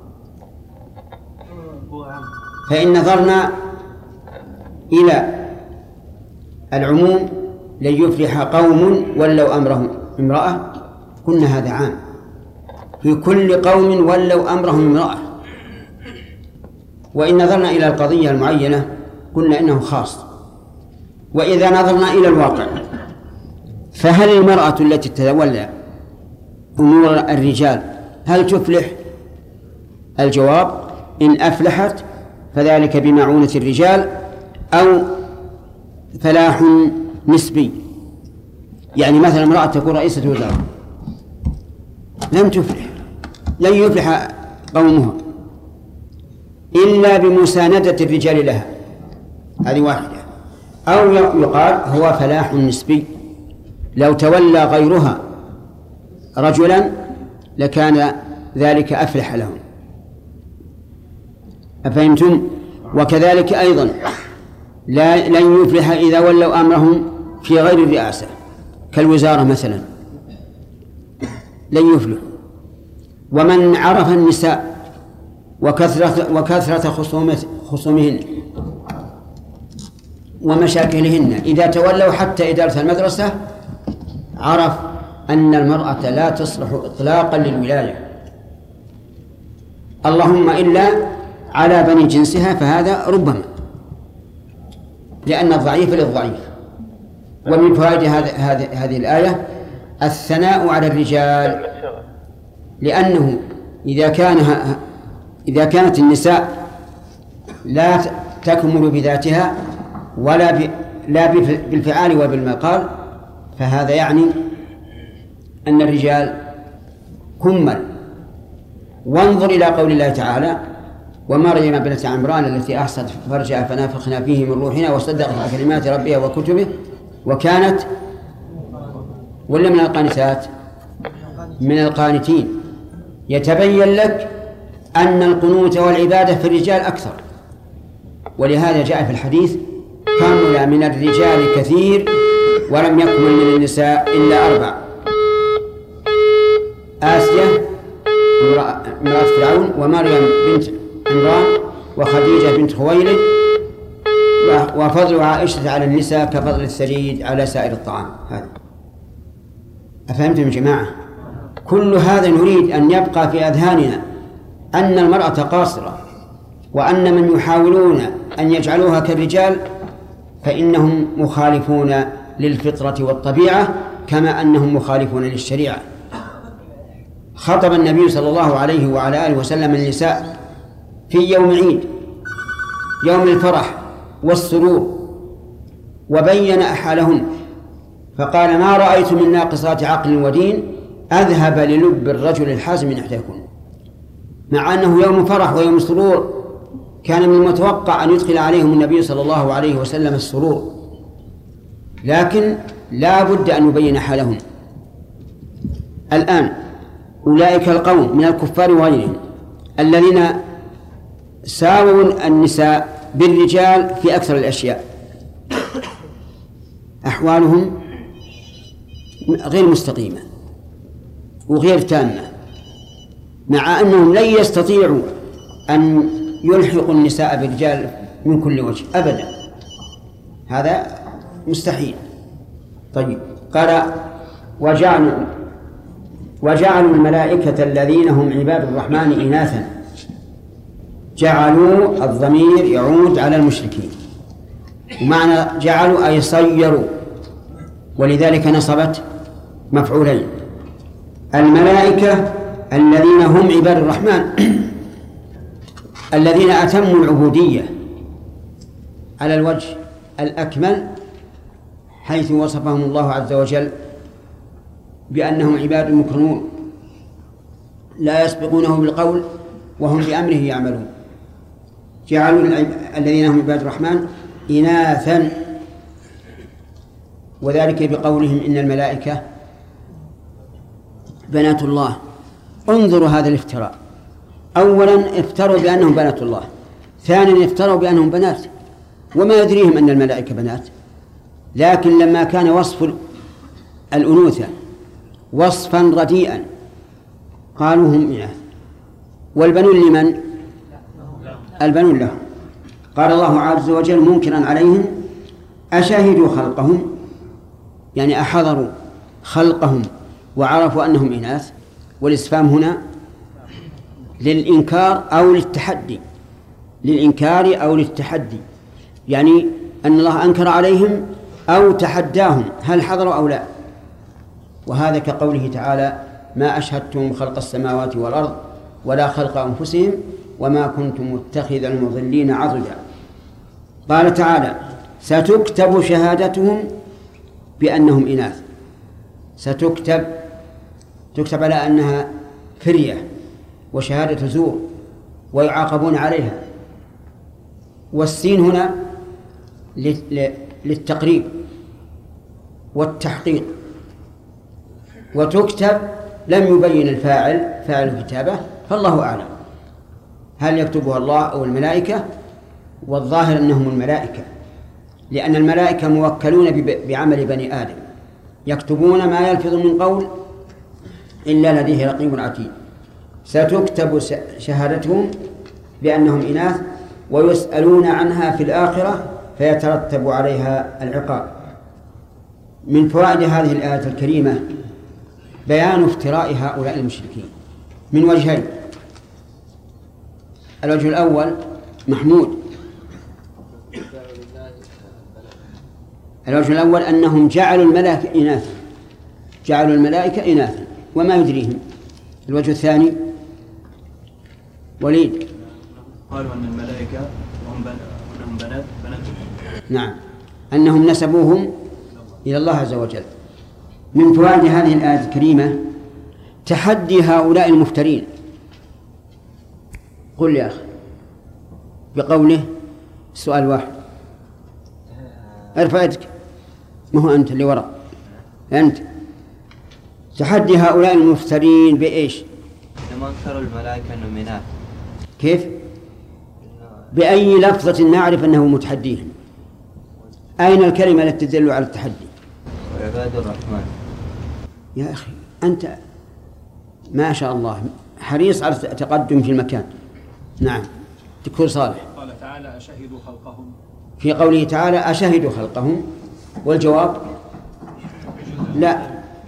فإن نظرنا إلى العموم لن يفلح قوم ولوا أمرهم امرأة قلنا هذا عام في كل قوم ولوا أمرهم امرأة. وإن نظرنا إلى القضية المعينة قلنا إنه خاص، وإذا نظرنا إلى الواقع فهل المرأة التي تتولى أمور الرجال هل تفلح؟ الجواب: إن أفلحت فذلك بمعونة الرجال أو فلاح نسبي. يعني مثلا امرأة تكون رئيسة وزراء لم تفلح، لن يفلح قومها إلا بمساندة الرجال لها، هذه واحدة. أو يقال هو فلاح نسبي، لو تولى غيرها رجلا لكان ذلك أفلح لهم. أفهمتم؟ وكذلك أيضا لن يفلح إذا ولوا أمرهم في غير الرئاسة كالوزارة مثلا، لن يفلح. ومن عرف النساء وكثرة خصومهن ومشاكلهن إذا تولوا حتى إدارة المدرسة عرف أن المرأة لا تصلح إطلاقا للولاية، اللهم إلا على بني جنسها، فهذا ربما لأن الضعيف للضعيف. ومن فوائد هذه الآية الثناء على الرجال، لأنه إذا كانت النساء لا تكمل بذاتها لا بالفعال وبالمقال، فهذا يعني أن الرجال كمل. وانظر إلى قول الله تعالى: ومريم ابنة عمران التي أحصت فرجها فنفخنا فيه من روحنا وصدقت بكلمات ربها وكتبه وكانت ولا من القانتات؟ من القانتين. يتبين لك أن القنوت والعبادة في الرجال أكثر، ولهذا جاء في الحديث: كمل من الرجال كثير ولم يكمل من النساء إلا 4: آسيا امرأة فرعون، ومريم بنت عمران، وخديجة بنت خويلد، وفضل عائشة على النساء كفضل الثريد على سائر الطعام. هذا أفهمتم يا جماعة؟ كل هذا نريد أن يبقى في أذهاننا أن المرأة قاصرة، وأن من يحاولون أن يجعلوها كالرجال فإنهم مخالفون للفطرة والطبيعة كما أنهم مخالفون للشريعة. خطب النبي صلى الله عليه وعلى آله وسلم النساء في يوم عيد، يوم الفرح والسرور، وبين حالهن فقال: ما رأيت من ناقصات عقل ودين أذهب للب الرجل الحازم من إحداكن. مع أنه يوم فرح ويوم سرور كان من المتوقع أن يدخل عليهم النبي صلى الله عليه وسلم السرور، لكن لا بد أن يبين حالهم. الآن أولئك القوم من الكفار وغيرهم الذين ساووا النساء بالرجال في أكثر الأشياء أحوالهم غير مستقيمة وغير تامة، مع أنهم لن يستطيعوا أن يلحقوا النساء بالرجال من كل وجه أبدا، هذا مستحيل. طيب، قال: وجعلوا الملائكة الذين هم عباد الرحمن إناثا. جعلوا الضمير يعود على المشركين، ومعنى جعلوا أي صيروا، ولذلك نصبت مفعولين: الملائكة الذين هم عباد الرحمن الذين أتموا العبودية على الوجه الأكمل، حيث وصفهم الله عز وجل بأنهم عباد مكرمون لا يسبقونه بالقول وهم بأمره يعملون. جعلوا الذين هم عباد الرحمن إناثا، وذلك بقولهم إن الملائكة بنات الله. انظروا هذا الافتراء: أولا افتروا بأنهم بنات الله، ثانيا افتروا بأنهم بنات، وما يدريهم أن الملائكة بنات. لكن لما كان وصف الأنوثة وصفا رديئا قالوا هم إناث. والبنون لمن؟ البنون لهم. قال الله عز وجل منكرا عليهم: أشاهدوا خلقهم، يعني أحضروا خلقهم وعرفوا أنهم إناث. والاستفهام هنا للإنكار أو للتحدي، للإنكار أو للتحدي، يعني أن الله أنكر عليهم أو تحداهم هل حضروا أو لا، وهذا كقوله تعالى ما أشهدتم خلق السماوات والأرض ولا خلق أنفسهم وما كنتم متخذ المضلين عضدا. قال تعالى ستكتب شهادتهم بأنهم إناث، ستكتب على أنها فرية وشهادة زور ويعاقبون عليها، والسين هنا للتقريب والتحقيق، وتكتب لم يبين الفاعل فاعل الكتابة، فالله أعلم هل يكتبها الله أو الملائكة، والظاهر أنهم الملائكة، لأن الملائكة موكلون بعمل بني آدم، يكتبون ما يلفظ من قول إلا لديه رقيب عتيد. ستكتب شهادتهم بأنهم إناث ويسألون عنها في الآخرة فيترتب عليها العقاب. من فوائد هذه الآية الكريمة بيان افتراء هؤلاء المشركين من وجهين. الوجه الأول محمود، الوجه الأول أنهم جعلوا الملائكة إناثا وما يدريهم. الوجه الثاني وليد، قالوا أن الملائكة وهم بنات. نعم، أنهم نسبوهم إلى الله عز وجل. من فوائد هذه الآية الكريمة تحدي هؤلاء المفترين. قل يا أخي بقوله سؤال واحد، ارفع يدك، ما هو أنت اللي وراء، أنت. تحدي هؤلاء المفترين بإيش؟ لما انكروا الملائكة أنهم إناث. كيف؟ بأي لفظة نعرف أنه متحديهم؟ أين الكلمة التي تدل على التحدي؟ وعباد الرحمن. يا أخي أنت ما شاء الله حريص على التقدم في المكان. نعم دكتور صالح. قال تعالى أشهدوا خلقهم، في قوله تعالى أشهدوا خلقهم، والجواب لا.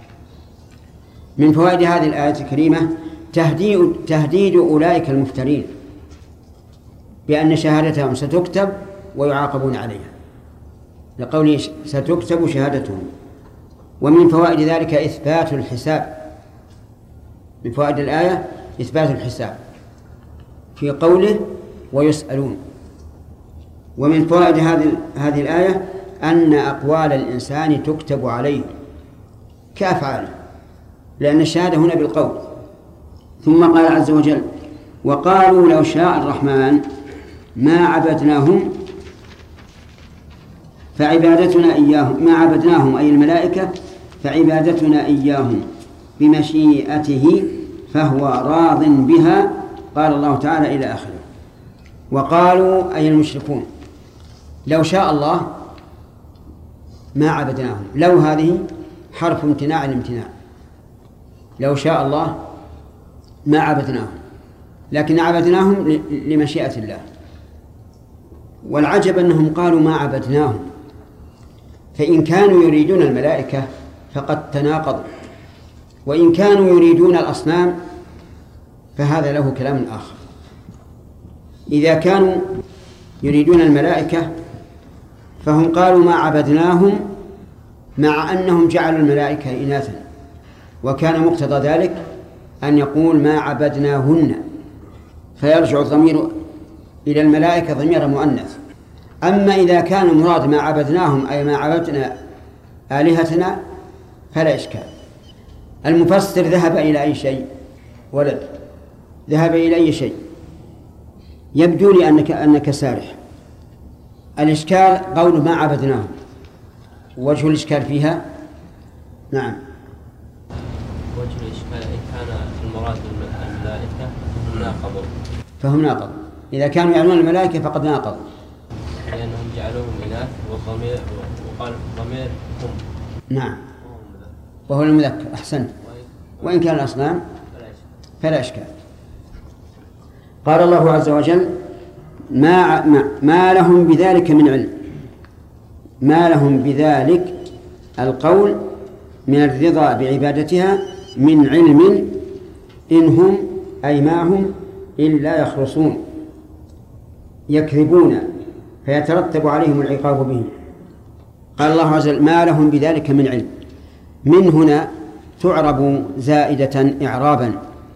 من فوائد هذه الآية الكريمة تهديد أولئك المفترين بأن شهادتهم ستكتب ويعاقبون عليها، لقوله ستكتب شهادتهم. ومن فوائد ذلك إثبات الحساب، من فوائد الآية إثبات الحساب في قوله ويسألون. ومن فوائد هذه الآية أن أقوال الإنسان تكتب عليه كأفعاله، لأن الشهادة هنا بالقول. ثم قال عز وجل وقالوا لو شاء الرحمن ما عبدناهم فعبادتنا إياهم، ما عبدناهم أي الملائكة فعبادتنا إياهم بمشيئته فهو راض بها. قال الله تعالى إلى آخره. وقالوا أي المشركون لو شاء الله ما عبدناهم، لو هذه حرف امتناع الامتناع، لو شاء الله ما عبدناهم، لكن عبدناهم لمشيئة الله. والعجب أنهم قالوا ما عبدناهم، فإن كانوا يريدون الملائكة فقد تناقضوا، وإن كانوا يريدون الأصنام فهذا له كلام آخر. إذا كانوا يريدون الملائكة فهم قالوا ما عبدناهم مع أنهم جعلوا الملائكة إناثا، وكان مقتضى ذلك أن يقول ما عبدناهن، فيرجع الضمير إلى الملائكة ضمير مؤنث. أما إذا كان المراد ما عبدناهم أي ما عبدنا آلهتنا فلا إشكال. المفسر ذهب إلى أي شيء؟ ولد ذهب إلى أي شيء؟ يبدو لي أنك سارح. الإشكال قول ما عبدناهم، وجه الإشكال فيها نعم وجه الإشكال إن كان المراد الملائكة فهم ناقضوا. إذا كانوا يعنون الملائكة فقد ناقضوا، لأنهم جعلوهم إناث والضمير وقال الضمير هم. نعم وهو المذكر. أحسنت. وإن كان الأصنام فلا إشكال. قال الله عز وجل ما لهم بذلك من علم، ما لهم بذلك القول من الرضا بعبادتها من علم إن هم أي ما هم إلا يخرصون يكذبون فيترتب عليهم العقاب بهم. قال الله عز وجل ما لهم بذلك من علم. من هنا تعرب زائدة إعرابا،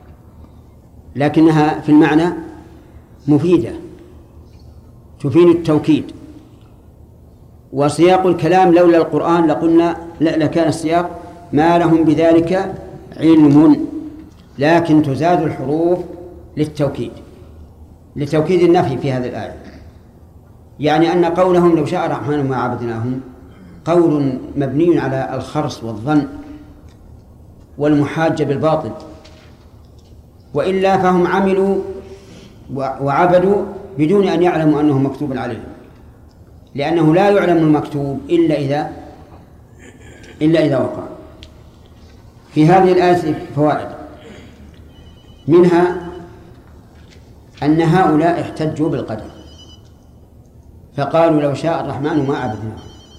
لكنها في المعنى مفيدة تفيد التوكيد. وسياق الكلام لولا القرآن لقلنا لكان السياق ما لهم بذلك علم، لكن تزاد الحروف لتوكيد النفي في هذه الآية. يعني أن قولهم لو شاء الرحمن ما عبدناهم قول مبني على الخرص والظن والمحاجة بالباطل، وإلا فهم عملوا وعبدوا بدون أن يعلموا أنه مكتوب عليهم، لأنه لا يعلم المكتوب إلا إذا وقع. في هذه الآية فوائد، منها أن هؤلاء احتجوا بالقدر فقالوا لو شاء الرحمن ما عبدناه،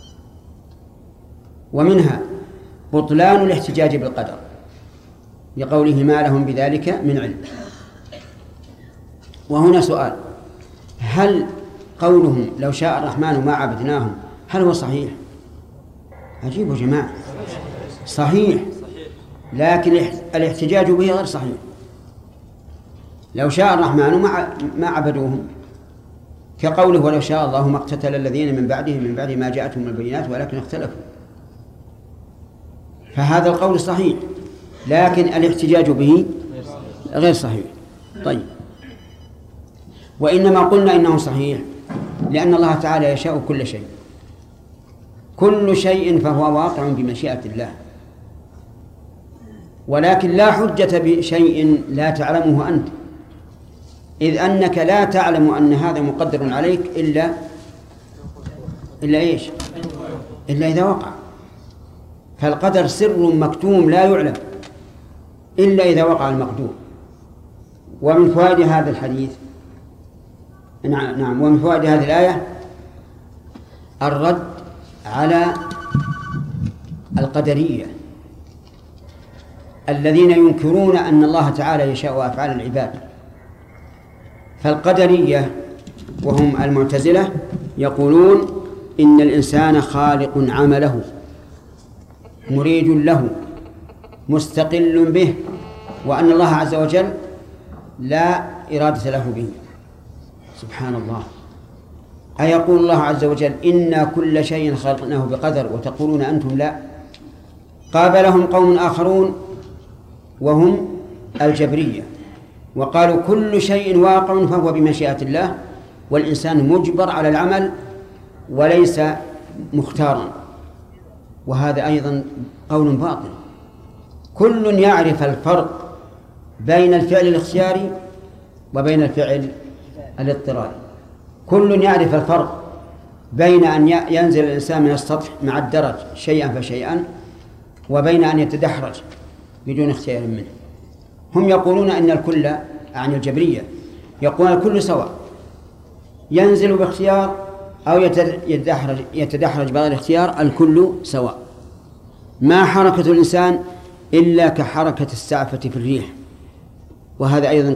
ومنها بطلان الاحتجاج بالقدر لقوله ما لهم بذلك من علم. وهنا سؤال، هل قولهم لو شاء الرحمن ما عبدناهم هل هو صحيح؟ عجيب يا جماعة، صحيح، لكن الاحتجاج به غير صحيح. لو شاء الرحمن ما عبدوهم، كقوله ولو شاء الله ما اقتتل الذين من بعد ما جاءتهم البينات ولكن اختلفوا. فهذا القول صحيح، لكن الاحتجاج به غير صحيح. طيب، وإنما قلنا إنه صحيح لأن الله تعالى يشاء كل شيء فهو واقع بمشيئة الله، ولكن لا حجة بشيء لا تعلمه أنت، إذ أنك لا تعلم أن هذا مقدر عليك إلا إذا وقع. فالقدر سر مكتوم لا يعلم إلا إذا وقع المقدور. ومن فوائد هذا الحديث ومن فوائد هذه الآية الرد على القدرية الذين ينكرون أن الله تعالى يشاء أفعال العباد. فالقدرية وهم المعتزلة يقولون إن الإنسان خالق عمله مريد له مستقل به، وأن الله عز وجل لا إرادة له به. سبحان الله، أيقول الله عز وجل إنا كل شيء خلقناه بقدر وتقولون أنتم لا؟ قابلهم قوم آخرون وهم الجبرية وقالوا كل شيء واقع فهو بمشيئة الله، والإنسان مجبر على العمل وليس مختارا. وهذا أيضا قول باطل. كل يعرف الفرق بين الفعل الاختياري وبين الفعل الاضطراري، كل يعرف الفرق بين أن ينزل الإنسان من السطح مع الدرج شيئا فشيئا وبين أن يتدحرج بدون اختيار منه. هم يقولون أن الكل، عن الجبرية، يقولون الكل سواء، ينزل باختيار أو يتدحرج بغير اختيار، الكل سواء. ما حركة الإنسان إلا كحركة السعفة في الريح. وهذا أيضا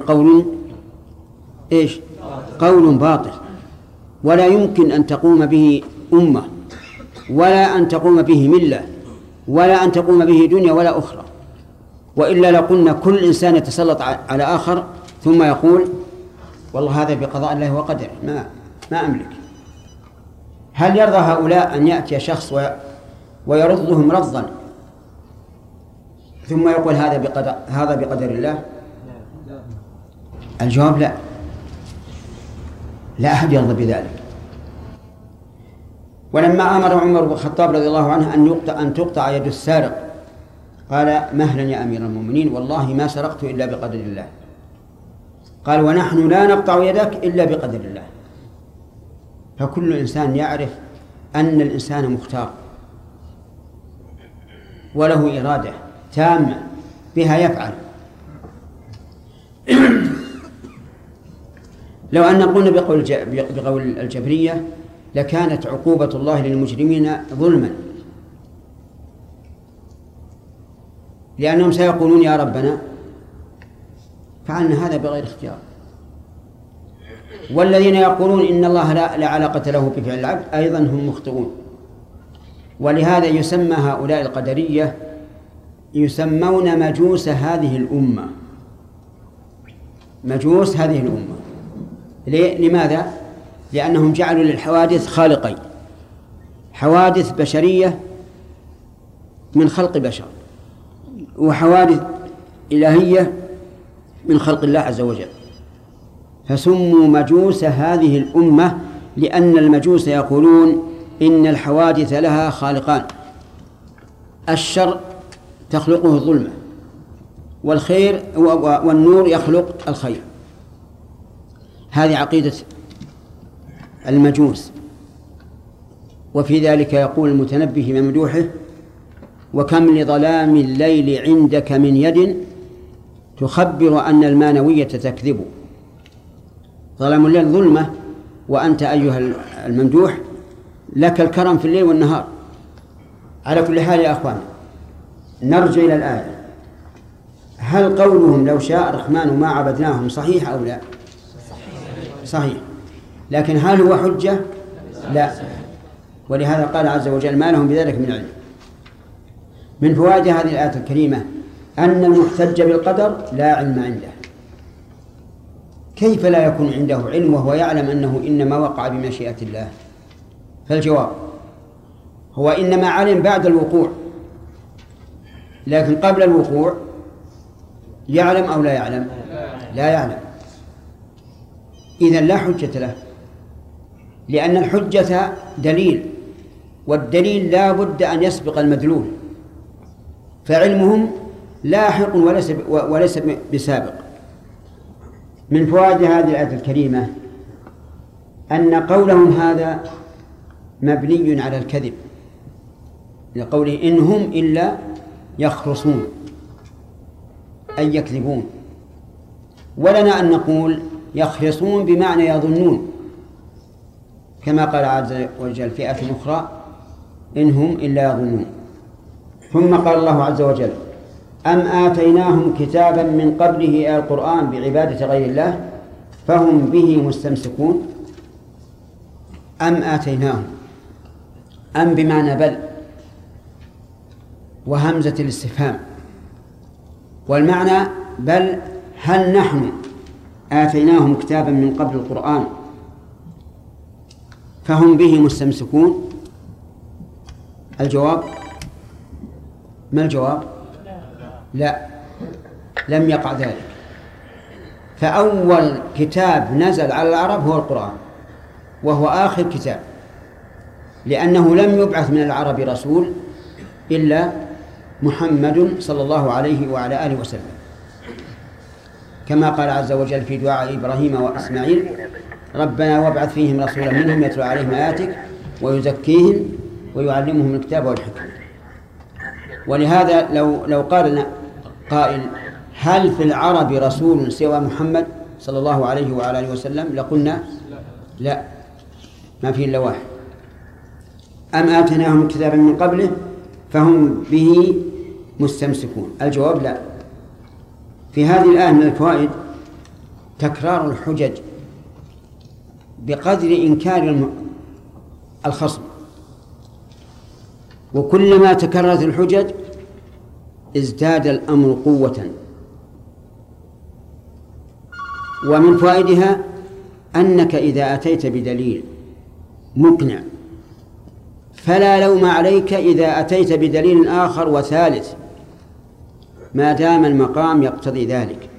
قول باطل، ولا يمكن أن تقوم به أمة ولا أن تقوم به ملة ولا أن تقوم به دنيا ولا أخرى، وإلا لقلنا كل إنسان يتسلط على آخر ثم يقول والله هذا بقضاء الله وقدره ما أملك. هل يرضى هؤلاء أن يأتي شخص ويردهم رضا ثم يقول هذا بقدر الله؟ الجواب لا أحد يرضى بذلك. ولما أمر عمر بن الخطاب رضي الله عنه أن تقطع يد السارق قال مهلا يا أمير المؤمنين، والله ما سرقت إلا بقدر الله. قال ونحن لا نقطع يدك إلا بقدر الله. فكل إنسان يعرف أن الإنسان مختار وله إرادة تامة بها يفعل. لو أن قلنا بقول الجبرية لكانت عقوبة الله للمجرمين ظلما، لأنهم سيقولون يا ربنا فعلنا هذا بغير اختيار. والذين يقولون إن الله لا علاقة له بفعل العبد أيضا هم مخطئون، ولهذا يسمى هؤلاء القدرية يسمون مجوس هذه الأمة، مجوس هذه الأمة. لماذا؟ لأنهم جعلوا للحوادث خالقين، حوادث بشرية من خلق بشر، وحوادث إلهية من خلق الله عز وجل، فسموا مجوس هذه الأمة لأن المجوس يقولون إن الحوادث لها خالقان، الشر تخلقه الظلمة، والخير والنور يخلق الخير. هذه عقيدة المجوس. وفي ذلك يقول المتنبي في ممدوحه: وكم لظلام الليل عندك من يد تخبر أن المانوية تكذب. ظلام الليل ظلمة، وأنت أيها الممدوح لك الكرم في الليل والنهار. على كل حال يا أخوان، نرجع إلى الآية. هل قولهم لو شاء الرحمن ما عبدناهم صحيح أو لا؟ صحيح. لكن هل هو حجة؟ لا. ولهذا قال عز وجل: ما لهم بذلك من علم. من فوائد هذه الآية الكريمة أن المحتج بالقدر لا علم عنده. كيف لا يكون عنده علم وهو يعلم أنه إنما وقع بمشيئة الله؟ فالجواب هو إنما علم بعد الوقوع، لكن قبل الوقوع يعلم أو لا يعلم؟ لا يعلم. إذن لا حجة له، لأن الحجة دليل، والدليل لا بد أن يسبق المدلول، فعلمهم لاحق وليس بسابق. من فوائد هذه الآية الكريمة أن قولهم هذا مبني على الكذب، لقوله إن هم إلا يخرصون أي يكذبون. ولنا أن نقول يخرصون بمعنى يظنون، كما قال عز وجل في آية أخرى: إن هم إلا يظنون. ثم قال الله عز وجل: أم آتيناهم كتابا من قبله القرآن بعبادة غير الله فهم به مستمسكون. أم آتيناهم، أم بمعنى بل، وهمزة الاستفهام، والمعنى بل هل نحن آتيناهم كتابا من قبل القرآن فهم به مستمسكون؟ الجواب ما الجواب؟ لا، لم يقع ذلك. فأول كتاب نزل على العرب هو القرآن، وهو آخر كتاب، لأنه لم يبعث من العرب رسول إلا محمد صلى الله عليه وعلى آله وسلم، كما قال عز وجل في دعاء إبراهيم وإسماعيل: ربنا وابعث فيهم رسولا منهم يتلو عليهم آياتك ويزكيهم ويعلمهم الكتاب والحكمة. ولهذا لو قال قائل: هل في العرب رسول سوى محمد صلى الله عليه وعلى آله وسلم؟ لقلنا لا، ما فيه إلا واحد. أم آتيناهم كتابا من قبله فهم به مستمسكون؟ الجواب لا. في هذه الآية من الفوائد تكرار الحجج بقدر إنكار الخصم، وكلما تكررت الحجج ازداد الأمر قوة. ومن فوائدها أنك إذا أتيت بدليل مقنع فلا لوم عليك إذا أتيت بدليل آخر وثالث، ما دام المقام يقتضي ذلك.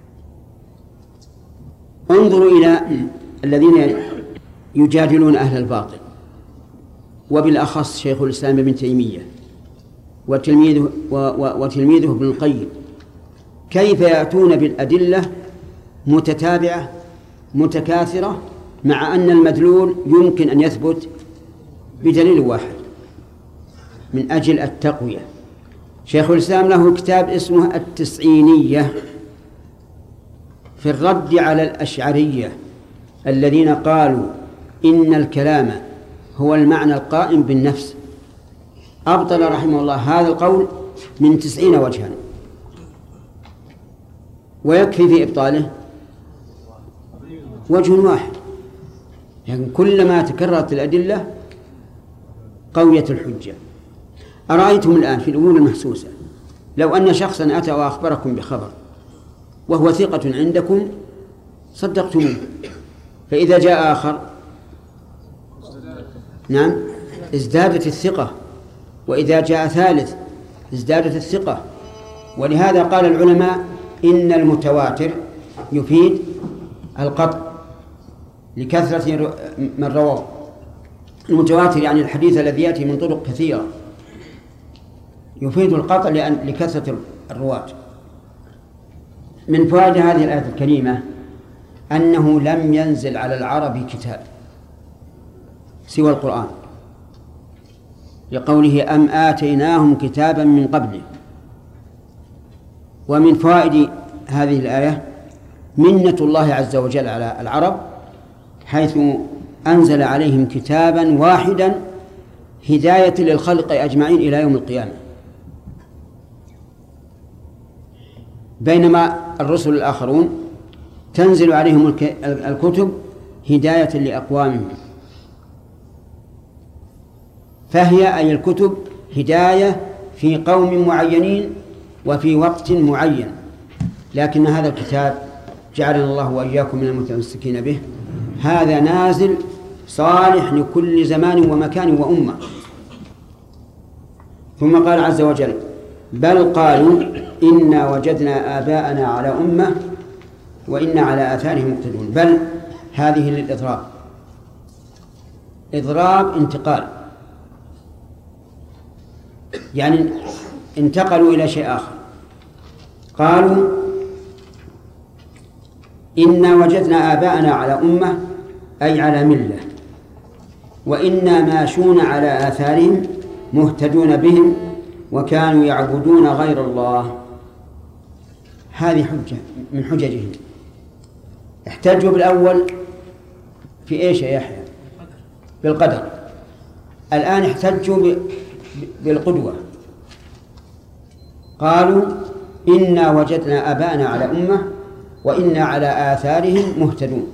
انظروا إلى الذين يجادلون أهل الباطل، وبالأخص شيخ الإسلام ابن تيمية وتلميذه ابن القيم، كيف يأتون بالأدلة متتابعة متكاثرة مع أن المدلول يمكن أن يثبت بدليل واحد من أجل التقوية. شيخ الإسلام له كتاب اسمه التسعينية في الرد على الأشعرية الذين قالوا إن الكلام هو المعنى القائم بالنفس. أبطل رحمه الله هذا القول من 90 وجها، ويكفي في إبطاله وجه واحد، لكن كلما تكررت الأدلة قوية الحجة. أرأيتم الآن في الأمور المحسوسة لو أن شخصا أتى وأخبركم بخبر وهو ثقة عندكم صدقتموه، فإذا جاء آخر نعم ازدادت الثقة، وإذا جاء ثالث ازدادت الثقة. ولهذا قال العلماء إن المتواتر يفيد القطع لكثرة من رواه. المتواتر يعني الحديث الذي يأتي من طرق كثيرة يفيد القطع لكثرة الرواة. من فوائد هذه الآية الكريمة أنه لم ينزل على العرب كتاب سوى القرآن، لقوله أم آتيناهم كتابا من قبله. ومن فوائد هذه الآية منة الله عز وجل على العرب حيث أنزل عليهم كتابا واحدا هداية للخلق أجمعين إلى يوم القيامة، بينما الرسل الآخرون تنزل عليهم الكتب هداية لأقوامهم، فهي أي الكتب هداية في قوم معينين وفي وقت معين، لكن هذا الكتاب جعلنا الله وإياكم من المتمسكين به هذا نازل صالح لكل زمان ومكان وأمة. ثم قال عز وجل بل قالوا إنا وجدنا آباءنا على أمة وإنا على آثارهم مقتدون. بل هذه للإضراب، إضراب انتقال، يعني انتقلوا إلى شيء آخر. قالوا إنا وجدنا آباءنا على أمة أي على ملة، وإنا ماشون على آثارهم مهتدون بهم وكانوا يعبدون غير الله. هذه حجة من حججهم. احتجوا بالأول في إيش يا يحيى؟ بالقدر. الآن احتجوا بالقدوة، قالوا إنا وجدنا آباءنا على أمة وإنا على آثارهم مهتدون.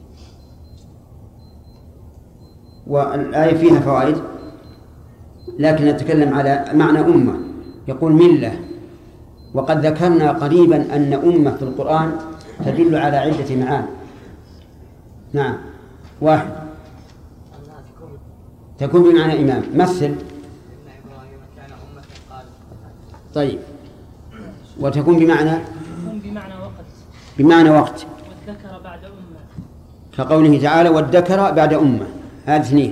والآية فيها فوائد، لكن نتكلم على معنى أمة. يقول ملة، وقد ذكرنا قريبا أن أمة في القرآن تدل على عدة معاني. نعم، واحد تكون بمعنى إمام. مثل. طيب، وتكون بمعنى بمعنى وقت، والذكر بعد أمة، كقوله تعالى والذكر بعد أمة. هذه اثنين.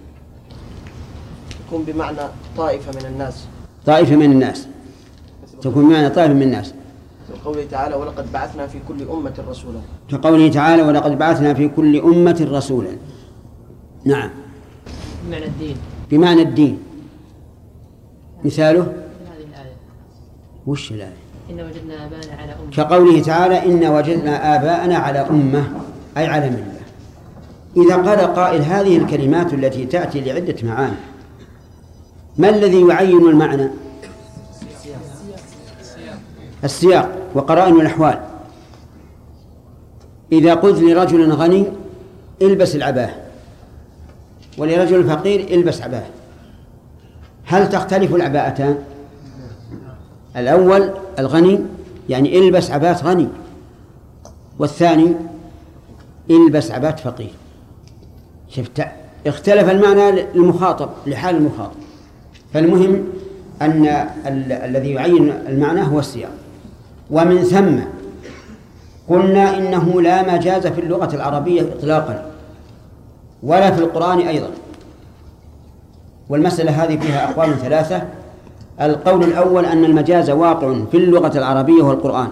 تكون بمعنى طائفة من الناس، طائفة من الناس، تكون بمعنى طائفة من الناس، كقوله تعالى ولقد بعثنا في كل أمة رسولا، كقوله تعالى ولقد بعثنا في كل أمة رسولا. نعم، بمعنى الدين، بمعنى الدين. مثاله هذه الآية وش الآية؟ إن وجدنا آباءنا على أمة، كقوله تعالى إن وجدنا آباءنا على أمة أي على ملة. إذا قال قائل هذه الكلمات التي تأتي لعدة معاني، ما الذي يعين المعنى؟ السياق وقرائن الأحوال. إذا قلت لرجل غني البس العباه ولرجل فقير البس عباه، هل تختلف العباءتان؟ الأول الغني يعني البس عباة غني، والثاني البس عباة فقير. شفت، اختلف المعنى للمخاطب لحال المخاطب. فالمهم أن الذي يعين المعنى هو السياق. ومن ثم قلنا إنه لا مجاز في اللغة العربية إطلاقا ولا في القرآن أيضا. والمسألة هذه فيها أقوال ثلاثة. القول الأول أن المجاز واقع في اللغة العربية والقرآن،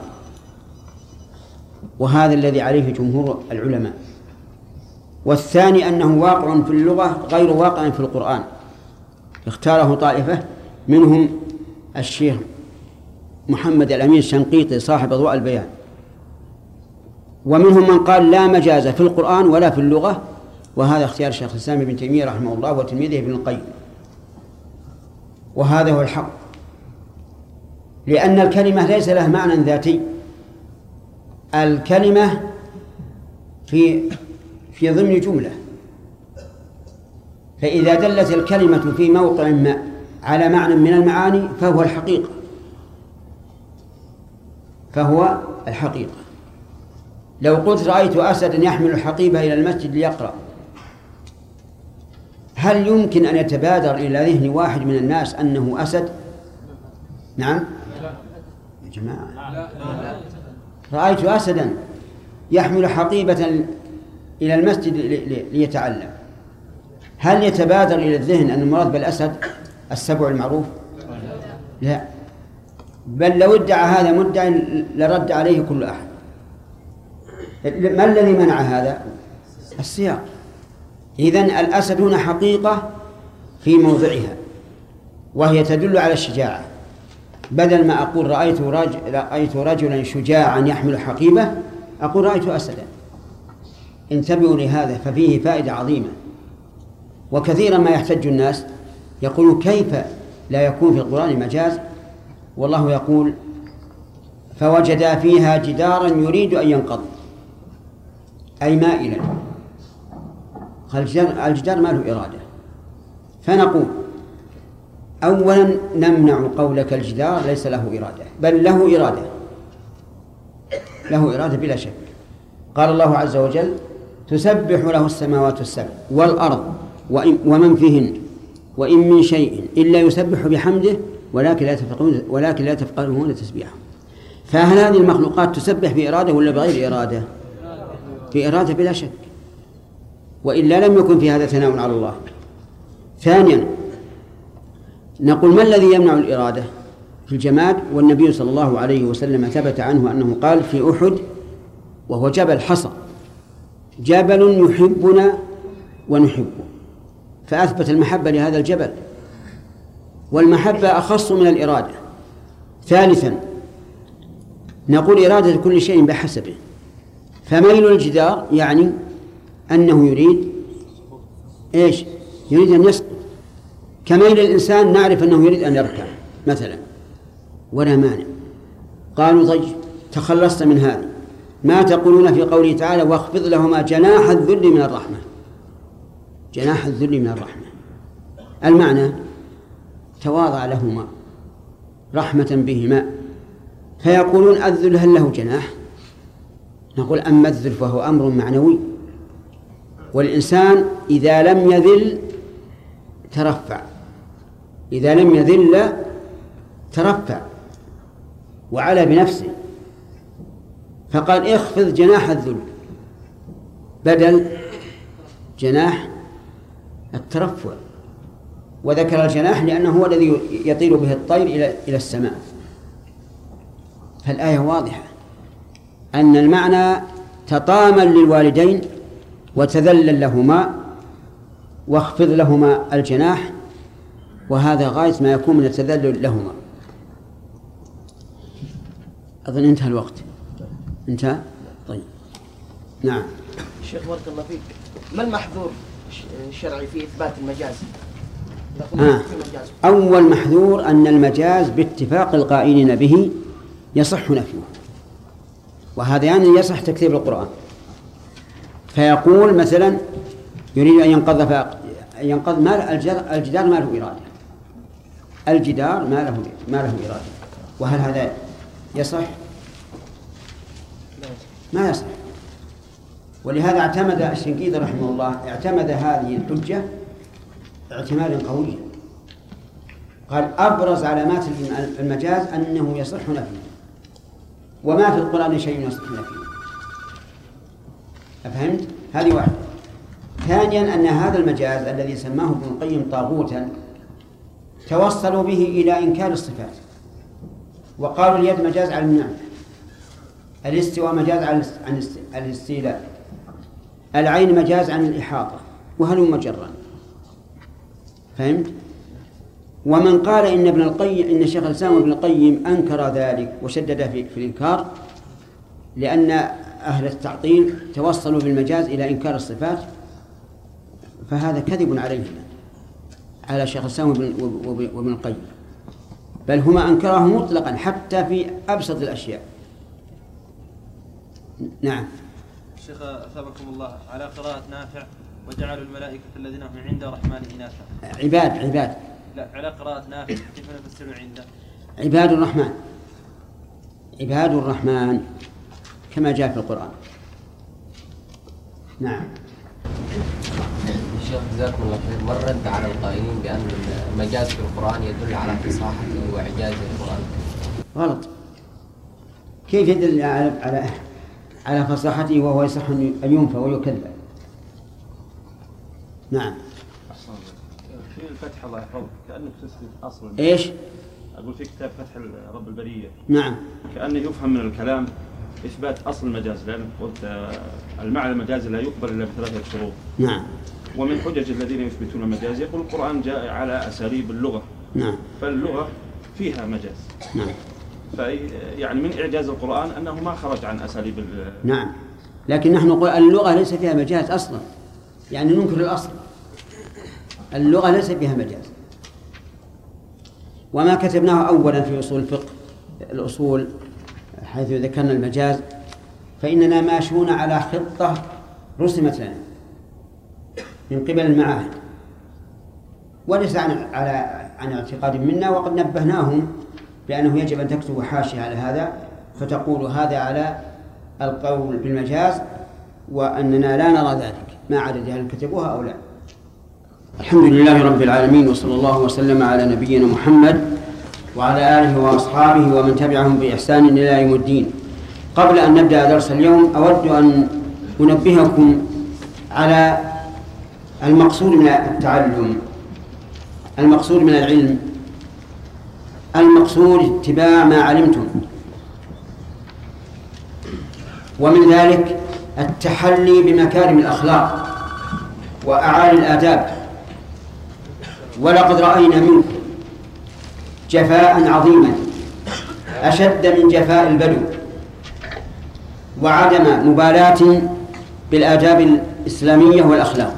وهذا الذي عليه جمهور العلماء. والثاني أنه واقع في اللغة غير واقع في القرآن، اختاره طائفة منهم الشيخ محمد الأمين الشنقيطي صاحب أضواء البيان، ومنهم من قال لا مجاز في القرآن ولا في اللغة، وهذا اختيار الشيخ الإسلام ابن تيمية رحمه الله وتلميذه ابن القيم. وهذا هو الحق، لأن الكلمة ليس لها معنى ذاتي. الكلمة في ضمن جملة، فإذا دلت الكلمة في موقع ما على معنى من المعاني فهو الحقيقة، فهو الحقيقة. لو قلت رأيت أسدا يحمل الحقيبة إلى المسجد ليقرأ، هل يمكن أن يتبادر إلى ذهن واحد من الناس أنه أسد؟ نعم يا جماعة، رأيت أسدا يحمل حقيبة إلى المسجد ليتعلم، هل يتبادر إلى الذهن أن المراد بالأسد السبع المعروف؟ لا، بل لو ادعى هذا مدعي لرد عليه كل أحد. ما الذي منع هذا؟ السياق. إذن الأسد هنا حقيقة في موضعها، وهي تدل على الشجاعة. بدل ما أقول رأيت رجلا شجاعا يحمل حقيبة، أقول رأيت أسدا. انتبهوا لهذا، ففيه فائدة عظيمة. وكثيرا ما يحتج الناس يقول كيف لا يكون في القرآن مجاز، والله يقول فوجدا فيها جدارا يريد أن ينقض، أي مائلا. الجدار ما له إرادة. فنقول أولا نمنع قولك الجدار ليس له إرادة، بل له إرادة، له إرادة بلا شك. قال الله عز وجل تسبح له السماوات السبع والأرض ومن فيهن وإن من شيء إلا يسبح بحمده ولكن لا تفقهون تسبيحهم. فهل هذه المخلوقات تسبح بإرادة ولا بغير إرادة؟ بإرادة بلا شك، وإلا لم يكن في هذا ثناء على الله. ثانيا نقول ما الذي يمنع الإرادة في الجماد؟ والنبي صلى الله عليه وسلم ثبت عنه أنه قال في أحد، وهو جبل حصى، جبل يحبنا ونحبه، فأثبت المحبة لهذا الجبل، والمحبة أخص من الإرادة. ثالثا نقول إرادة كل شيء بحسبه، فميل الجدار يعني أنه يريد إيش؟ يريد أن يسقط، كميل الإنسان نعرف أنه يريد أن يركع مثلا ولا مانع. قالوا طيب تخلصت من هذا، ما تقولون في قوله تعالى واخفض لهما جناح الذل من الرحمة؟ جناح الذل من الرحمة المعنى تواضع لهما رحمة بهما، فيقولون الذل هل له جناح؟ نقول أما الذل فهو أمر معنوي، والإنسان إذا لم يذل ترفع، إذا لم يذل ترفع وعلى بنفسه، فقال اخفض جناح الذل بدل جناح الترفع، وذكر الجناح لأنه هو الذي يطير به الطير إلى السماء. فالآية واضحة أن المعنى تطامن للوالدين وتذلل لهما واخفض لهما الجناح، وهذا غاية ما يكون من التذلل لهما. أظن انتهى الوقت. انتهى؟ طيب نعم. شيخ بارك الله فيك، ما المحظور الشرعي في إثبات المجاز؟ أول محذور أن المجاز باتفاق القائلين به يصح نفيه، وهذا يعني يصح تكذيب القرآن. فيقول مثلا يريد أن ينقض ما الجدار ما له إرادة، الجدار ما له إرادة، وهل هذا يصح؟ ما يصح. ولهذا اعتمد الشنقيطي رحمه الله هذه الحجة اعتمادا قويا، قال أبرز علامات المجاز أنه يصح نفيه، وما في القرآن شيء يصح نفيه. أفهمت؟ هذه واحدة. ثانيا أن هذا المجاز الذي سماه ابن القيم طاغوتا توصلوا به إلى إنكار الصفات، وقالوا اليد مجاز على النعمة، الاستواء مجاز عن الاستيلاء، العين مجاز عن الإحاطة، وهلم مجرا. فهمت؟ ومن قال إن شيخ الإسلام ابن القيم أنكر ذلك وشدد في الإنكار، لأن أهل التعطيل توصلوا بالمجاز إلى إنكار الصفات، فهذا كذب عليهم، على شيخ الإسلام وابن القيم، بل هما أنكره مطلقا حتى في أبسط الأشياء. نعم. شيخ أثابكم الله، على قراءة نافع وجعلوا الملائكة الذين هم عند الرحمن إناثا. عباد لا على قراءة نافع كيف نفسره عنده؟ عباد الرحمن كما جاء في القرآن. نعم. الشيخ جزاكم الله خير، ما الرد على القائلين بأن المجاز في القرآن يدل على فصاحته وإعجاز القرآن؟ غلط. كيف يدل على فصاحته وهو يصح أن ينفى ويكذب؟ نعم. في الفتح الله يحفظك كأنك تثبت أصل. إيش؟ أقول في كتاب فتح رب البرية. نعم. كأنه يفهم من الكلام إثبات أصل المجاز، لأن قلت المعنى المجازي لا يقبل إلا بثلاثة شروط. نعم. ومن حجج الذين يثبتون المجاز يقول القرآن جاء على أساليب اللغة. نعم. فاللغة فيها مجاز. نعم. يعني من إعجاز القرآن أنه ما خرج عن أساليب نعم. لكن نحن نقول اللغة ليس فيها مجاز أصلا، يعني ننكر الأصل. اللغة ليس فيها مجاز. وما كتبناه أولا في أصول الفقه الأصول حيث ذكرنا المجاز، فإننا ماشون على خطة رسمت لنا من قبل المعاهد، وليس عن اعتقاد منا، وقد نبهناهم بأنه يجب أن تكتبوا حاشية على هذا فتقول هذا على القول بالمجاز، وأننا لا نرى ذلك، ما عدد هل كتبوها أو لا. الحمد لله رب العالمين، وصلى الله وسلم على نبينا محمد وعلى آله وأصحابه ومن تبعهم بإحسان إلى يوم الدين. قبل أن نبدأ درس اليوم أود أن أنبهكم على المقصود من التعلم، المقصود من العلم، المقصود اتباع ما علمتم، ومن ذلك التحلي بمكارم الأخلاق وأعالي الآداب. ولقد رأينا منكم جفاء عظيما أشد من جفاء البدو، وعدم مبالاة بالآداب الإسلامية والأخلاق.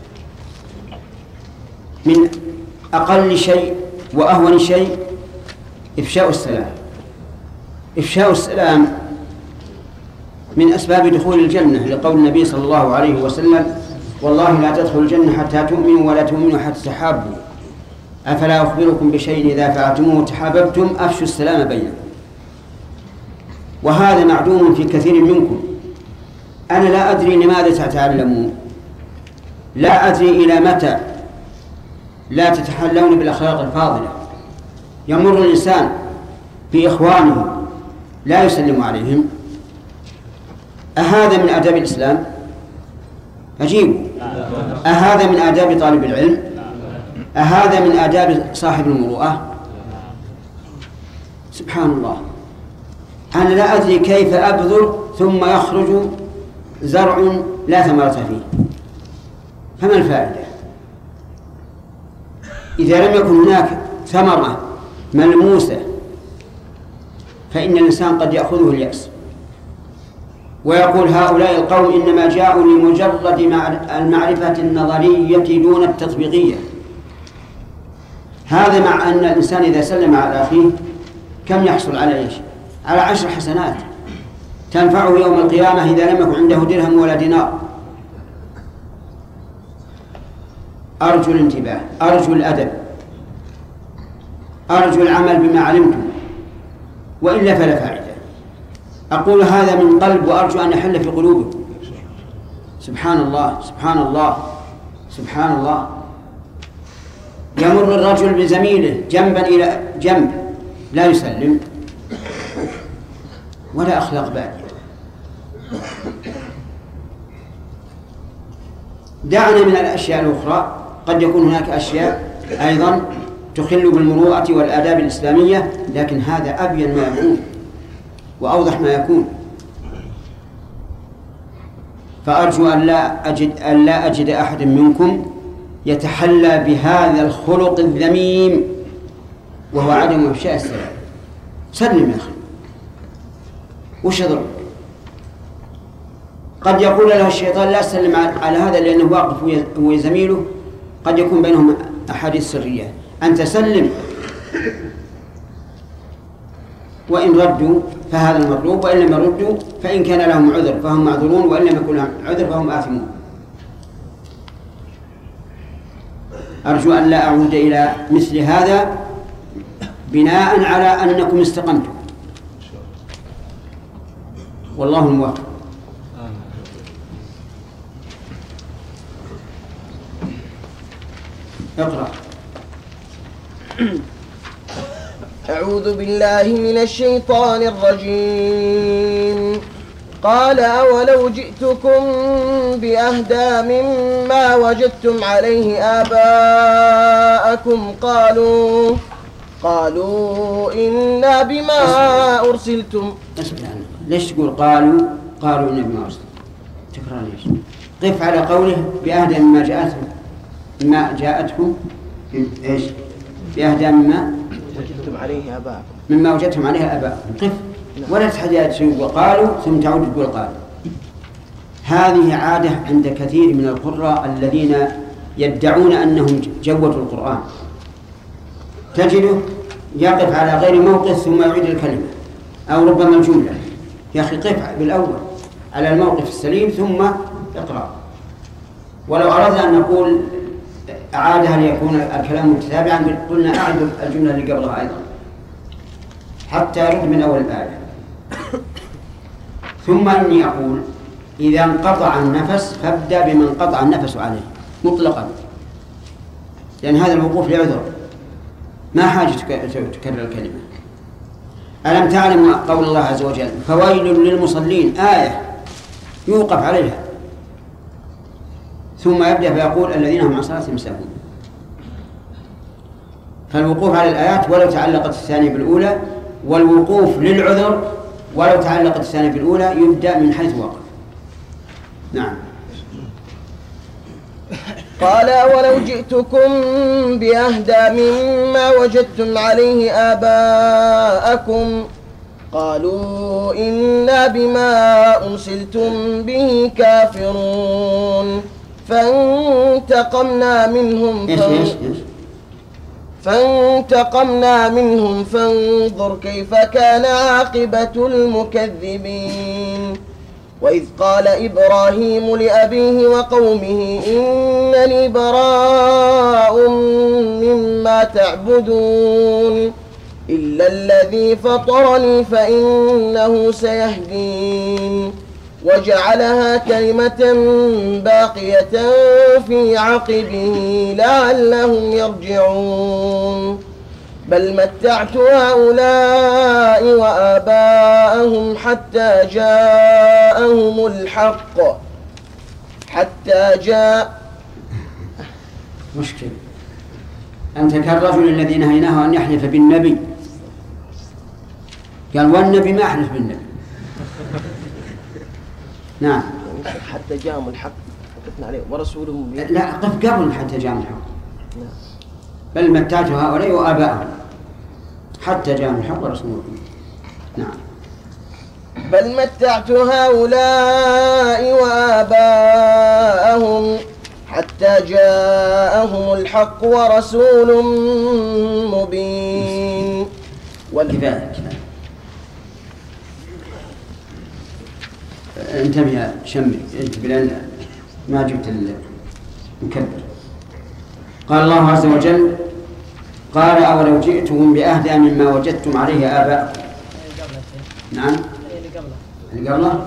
من أقل شيء وأهون شيء إفشاء السلام. إفشاء السلام من أسباب دخول الجنة، لقول النبي صلى الله عليه وسلم: والله لا تدخل الجنة حتى تؤمنوا ولا تؤمنوا حتى تحابوا، أفلا أخبركم بشيء إذا فعلتموه تحاببتم أفشوا السلام بينكم. وهذا معدوم في كثير منكم. أنا لا أدري لماذا تتعلمون، لا أدري إلى متى لا تتحلون بالأخلاق الفاضلة. يمر الإنسان بإخوانه لا يسلم عليهم، أهذا من آداب الإسلام؟ أجيبوا. أهذا من آداب طالب العلم؟ أهذا من آداب صاحب المروءة؟ سبحان الله. أنا لا أدري كيف أبذر ثم يخرج زرع لا ثمرة فيه، فما الفائدة إذا لم يكن هناك ثمرة ملموسة؟ فإن الإنسان قد يأخذه اليأس ويقول هؤلاء القوم إنما جاءوا لمجرد المعرفة النظرية دون التطبيقية. هذا مع أن الإنسان إذا سلم على أخيه كم يحصل على إيش؟ على 10 حسنات تنفعه يوم القيامة إذا لم يكن عنده درهم ولا دينار. أرجو الانتباه، أرجو الأدب، أرجو العمل بما علمتم، وإلا فلا فائدة. أقول هذا من قلب وأرجو أن يحل في قلوبكم. سبحان الله سبحان الله سبحان الله. يمر الرجل بزميله جنبا إلى جنب لا يسلم، ولا أخلاق بادية. دعنا من الأشياء الأخرى، قد يكون هناك أشياء أيضا تخل بالمروءة والآداب الإسلامية، لكن هذا أبين ما يكون وأوضح ما يكون. فأرجو أن لا أجد أحد منكم يتحلى بهذا الخلق الذميم، وهو عدم إفشاء السلام. سلم يا أخي، وش يضرب؟ قد يقول له الشيطان لا تسلم على هذا لأنه واقف هو زميله، قد يكون بينهم أحاديث سرية. أنت سلم، وإن ردوا فهذا المطلوب، وإن لم يردوا فإن كان لهم عذر فهم معذورون، وإن لم يكن لهم عذر فهم آثمون. أرجو أن لا أعود إلى مثل هذا بناء على أنكم استقمتم، والله الموفق. اقرأ. أعوذ بالله من الشيطان الرجيم. قال أولو جئتكم بأهدى مما وجدتم عليه آباءكم قالوا إنا بما أرسلتم. ليش تقول قالوا إنا بما أرسلتم؟ تكرار ليش؟ قف على قوله بأهدى مما جاءتكم إيش؟ بأهدى مما وجدتم عليه آباءكم، مما وجدتم عليه آباءكم. قف ولا تحدث وقالوا ثم تعود تقول قالوا. هذه عادة عند كثير من القراء الذين يدعون أنهم جودوا القرآن، تجده يقف على غير موقف ثم يعيد الكلمة أو ربما الجملة. يا أخي قف بالأول على الموقف السليم ثم اقرأ. ولو أردنا أن نقول أعادها ليكون الكلام متتابعا قلنا أعد الجملة اللي قبلها أيضا حتى يرد من أول الآية. ثم إني أقول إذا انقطع النفس فابدأ بمن انقطع النفس عليه مطلقا، لأن هذا الوقوف لعذر، ما حاجة تكرر الكلمة. ألم تعلم قول الله عز وجل فويل للمصلين، آية يوقف عليها ثم يبدأ فيقول الذين هم عن صلاتهم ساهون. فالوقوف على الآيات ولو تعلقت الثانية بالأولى، والوقوف للعذر ولو تعلقت الثانية بالأولى يبدأ من حيث وقف. نعم. قال ولو جئتكم بأهدى مما وجدتم عليه آباءكم قالوا إنا بما أرسلتم به كافرون فانتقمنا منهم فانظر كيف كان عاقبة المكذبين. وإذ قال إبراهيم لأبيه وقومه إنني براء مما تعبدون إلا الذي فطرني فإنه سيهدين. وجعلها كلمة باقية في عقبه لعلهم يرجعون. بل متعت هؤلاء وآباءهم حتى جاءهم الحق مشكلة. أنت كالرجل الذي نهيناه أن يحلف بالنبي، قال والنبي ما أحلف بالنبي. نعم. حتى جاءهم الحق وقفنا عليه ورسوله لا قف قبل حتى جاءهم الحق. بل متعت هؤلاء وآباءهم حتى جاءهم الحق ورسوله. نعم. بل متعت هؤلاء وآباءهم حتى جاءهم الحق ورسول مبين. ولذلك انتبه يا شمري، انتبه لأن ما جبت المكبر. قال الله عز وجل قال أولو جئتهم بأهدى مما وجدتم عليه آباءكم. نعم اللي قبله.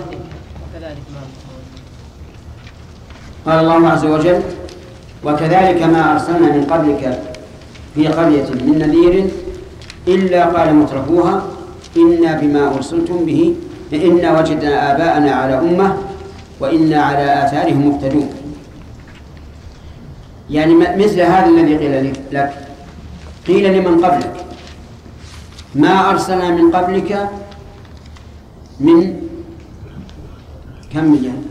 قال الله عز وجل وكذلك ما أرسلنا من قبلك في قرية من نذير إلا قال مترفوها إنا بما أرسلتم به إنا وجدنا آباءنا على أمة وإنا على آثارهم مقتدون. يعني مثل هذا الذي قيل لك قيل لمن قبلك ما أرسلنا من قبلك من كم مليون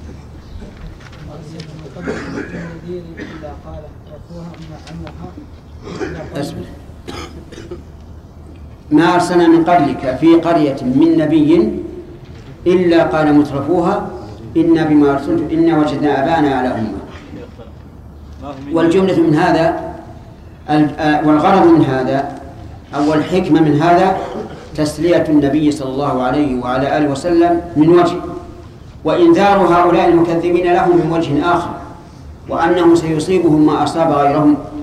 ما أرسلنا من قبلك في قرية من نبي إلا قال مترفوها إنا بما أرسلتم إنا وجدنا آباءنا على أمة. والجملة من هذا والغرض من هذا أو الحكمة من هذا تسلية النبي صلى الله عليه وعلى آله وسلم من وجه، وإنذار هؤلاء المكذبين لهم من وجه آخر، وأنه سيصيبهم ما أصاب غيرهم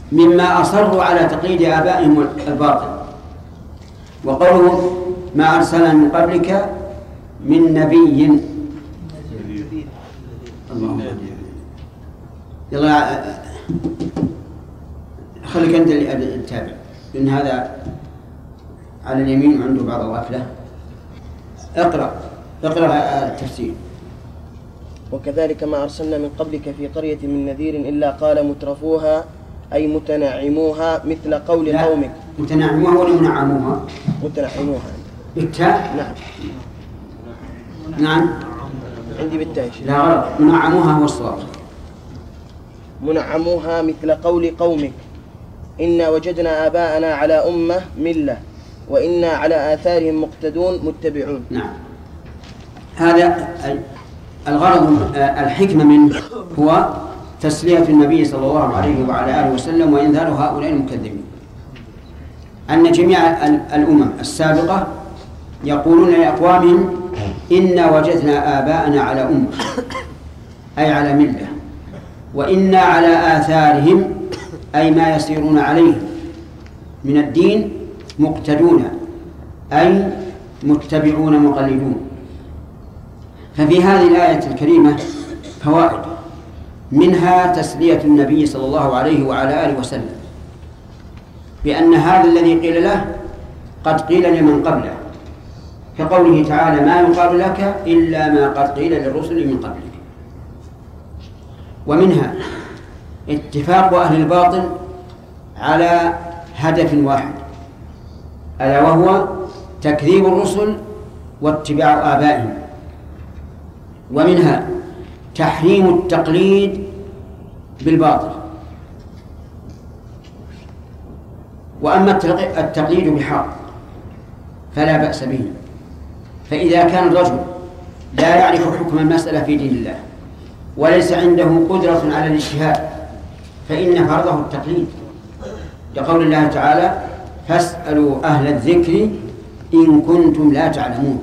مما أصروا على تقليد آبائهم الباطل. وقوله ما أرسلنا من قبلك من نبي. يلا خليك أنت التابع، لأن هذا على اليمين عنده بعض الغفلة. اقرأ التفسير. وكذلك ما أرسلنا من قبلك في قرية من نذير إلا قال مترفوها أي متنعموها مثل قول قومك. متنعموها ولا منعموها؟ متنعموها بالتاء. نعم عندي بالتاء. لا غلط، منعموها هو الصواب. منعموها مثل قول قومك إنا وجدنا آباءنا على أمة ملة وإنا على آثارهم مقتدون متبعون. نعم، هذا الغرض الحكمة منه هو تسلية النبي صلى الله عليه وعلى آله وسلم وإنذار هؤلاء المكذبين أن جميع الأمم السابقة يقولون لأقوامهم إنا وجدنا آباءنا على أمة أي على ملة، وإنا على آثارهم أي ما يسيرون عليه من الدين مقتدون أي متبعون مقلدون. ففي هذه الآية الكريمة فوائد، منها تسلية النبي صلى الله عليه وعلى آله وسلم بأن هذا الذي قيل له قد قيل لمن قبله، كقوله تعالى ما يقال لك إلا ما قد قيل للرسل من قبلك. ومنها اتفاق أهل الباطل على هدف واحد ألا وهو تكذيب الرسل واتباع آبائهم. ومنها تحريم التقليد بالباطل. وأما التقليد بحق فلا بأس به، فإذا كان الرجل لا يعرف حكم المسألة في دين الله وليس عنده قدرة على الاجتهاد فإن فرضه التقليد، لقول الله تعالى فاسألوا أهل الذكر إن كنتم لا تعلمون،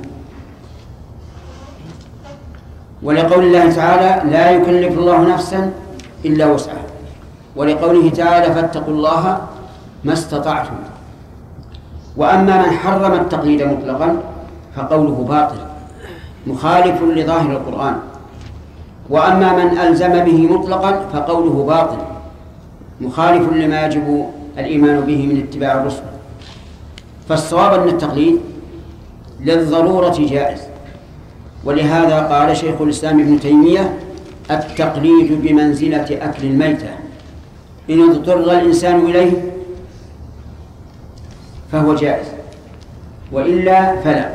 ولقول الله تعالى لا يكلف الله نفسا إلا وسعها، ولقوله تعالى فاتقوا الله ما استطعتم. وأما من حرم التقليد مطلقا فقوله باطل مخالف لظاهر القرآن، وأما من ألزم به مطلقا فقوله باطل مخالف لما يجب الإيمان به من اتباع الرسل. فالصواب أن التقليد للضرورة جائز، ولهذا قال شيخ الإسلام ابن تيمية التقليد بمنزلة أكل الميتة إن اضطر الإنسان إليه فهو جائز وإلا فلا.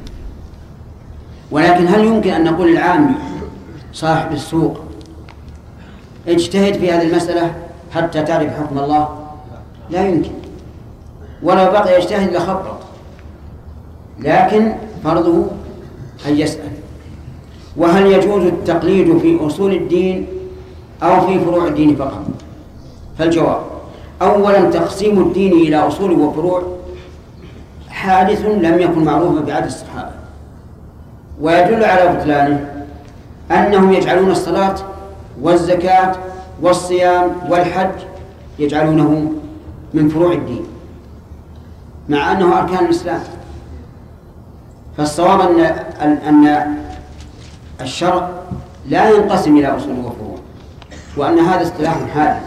ولكن هل يمكن أن نقول العامي صاحب السوق اجتهد في هذه المسألة حتى تعرف حكم الله؟ لا يمكن، ولو بقي يجتهد لخبط، لكن فرضه أن يسأل. وهل يجوز التقليد في أصول الدين أو في فروع الدين فقط؟ فالجواب أولا تقسيم الدين إلى أصول وفروع حادث لم يكن معروفا بعد الصحابة، ويدل على بطلانه أنهم يجعلون الصلاة والزكاة والصيام والحج يجعلونه من فروع الدين مع أنه أركان الإسلام. فالصواب أن الشرع لا ينقسم إلى أصول وفروع، وأن هذا اصطلاح حادث،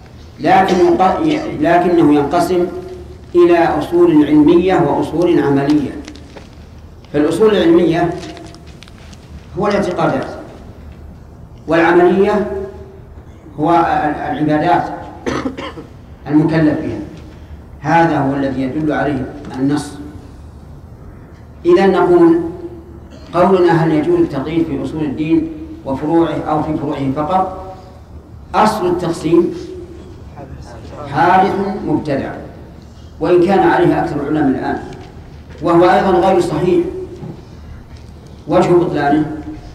لكنه ينقسم إلى أصول علمية وأصول عملية. فالأصول العلمية هو الاعتقادات، والعملية هو العبادات المكلف بها. هذا هو الذي يدل عليه النص. إذا نقول قولنا هل يجوز التقليد في أصول الدين وفروعه أو في فروعه فقط، أصل التقسيم حادث مبتدع، وإن كان عليه أكثر العلماء الآن، وهو أيضا غير صحيح. وجه بطلانه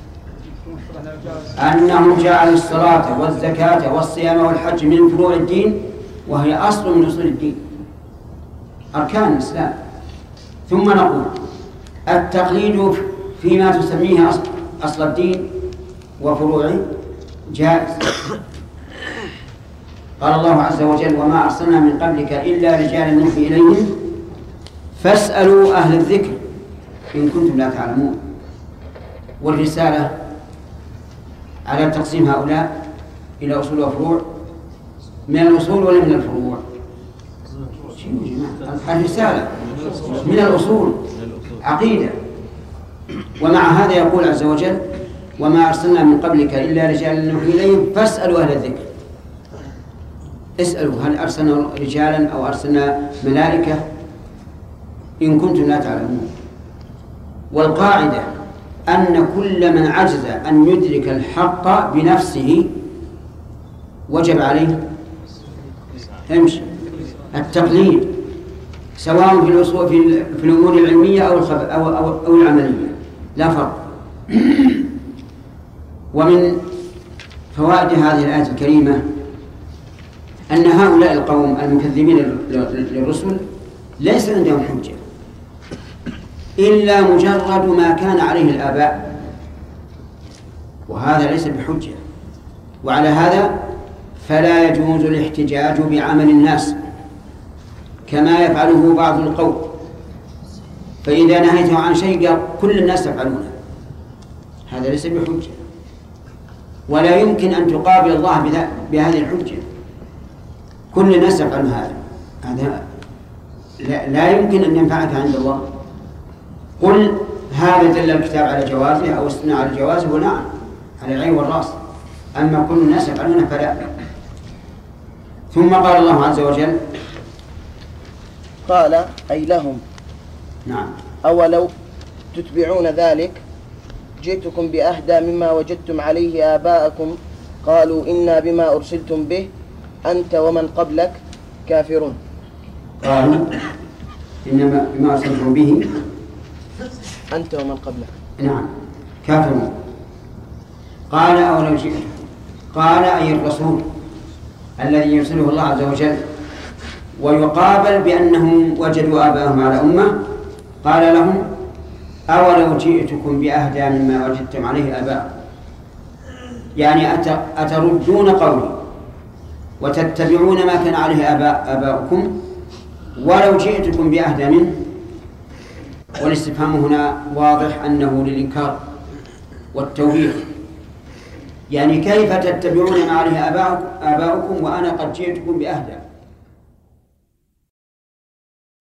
أنهم جعلوا الصلاة والزكاة والصيام والحج من فروع الدين، وهي أصل من أصول الدين، أركان الإسلام. ثم نقول التقليد فيما تسميه أصل الدين وفروعه جائز. قال الله عز وجل وما أرسلنا من قبلك إلا رجالا نوحي إليهم فاسألوا أهل الذكر إن كنتم لا تعلمون. والرسالة على تقسيم هؤلاء إلى أصول وفروع، من الأصول ولا من الفروع؟ الرسالة من الأصول عقيدة. ومع هذا يقول عز وجل وما أرسلنا من قبلك إلا رجالا نوحي إليهم فاسألوا أهل الذكر. اسألوا هل أرسلنا رجالا أو أرسلنا ملائكة إن كنتم لا تعلمون. والقاعدة أن كل من عجز أن يدرك الحق بنفسه وجب عليه التقليد، سواء في الأمور العلمية أو العملية، لا فرق. ومن فوائد هذه الآية الكريمة أن هؤلاء القوم المكذبين للرسل ليس عندهم حجة إلا مجرد ما كان عليه الآباء، وهذا ليس بحجة. وعلى هذا فلا يجوز الاحتجاج بعمل الناس كما يفعله بعض القوم، فإذا نهيته عن شيء قال كل الناس يفعلونه، هذا ليس بحجة. ولا يمكن أن تقابل الله بهذه الحجة، كل الناس يفعلون هذا لا يمكن أن ينفعك عند الله. قل هذا دل الكتاب على جوازه أو السنة على جوازه، ونعم على العين والرأس، أما كل الناس يفعلون فلا. ثم قال الله عز وجل قال أي لهم نعم أولو تتبعون ذلك جئتكم بأهدى مما وجدتم عليه آباءكم قالوا إنا بما أرسلتم به أنت ومن قبلك كافرون. قالوا إنما بما أرسلتم به أنت ومن قبلك نعم كافرون. قال أولو جئت، قال أي الرسول الذي يرسله الله عز وجل، ويقابل بأنهم وجدوا آباءهم على أمة، قال لهم أولو جئتكم بأهدى مما وجدتم عليه آباءكم، يعني أتردون قولي وتتبعون ما كان عليه آباؤكم ولو جئتكم بأهدى منه. والاستفهام هنا واضح أنه للإنكار والتوبيخ، يعني كيف تتبعون ما عليه آباؤكم وأنا قد جئتكم بأهدى.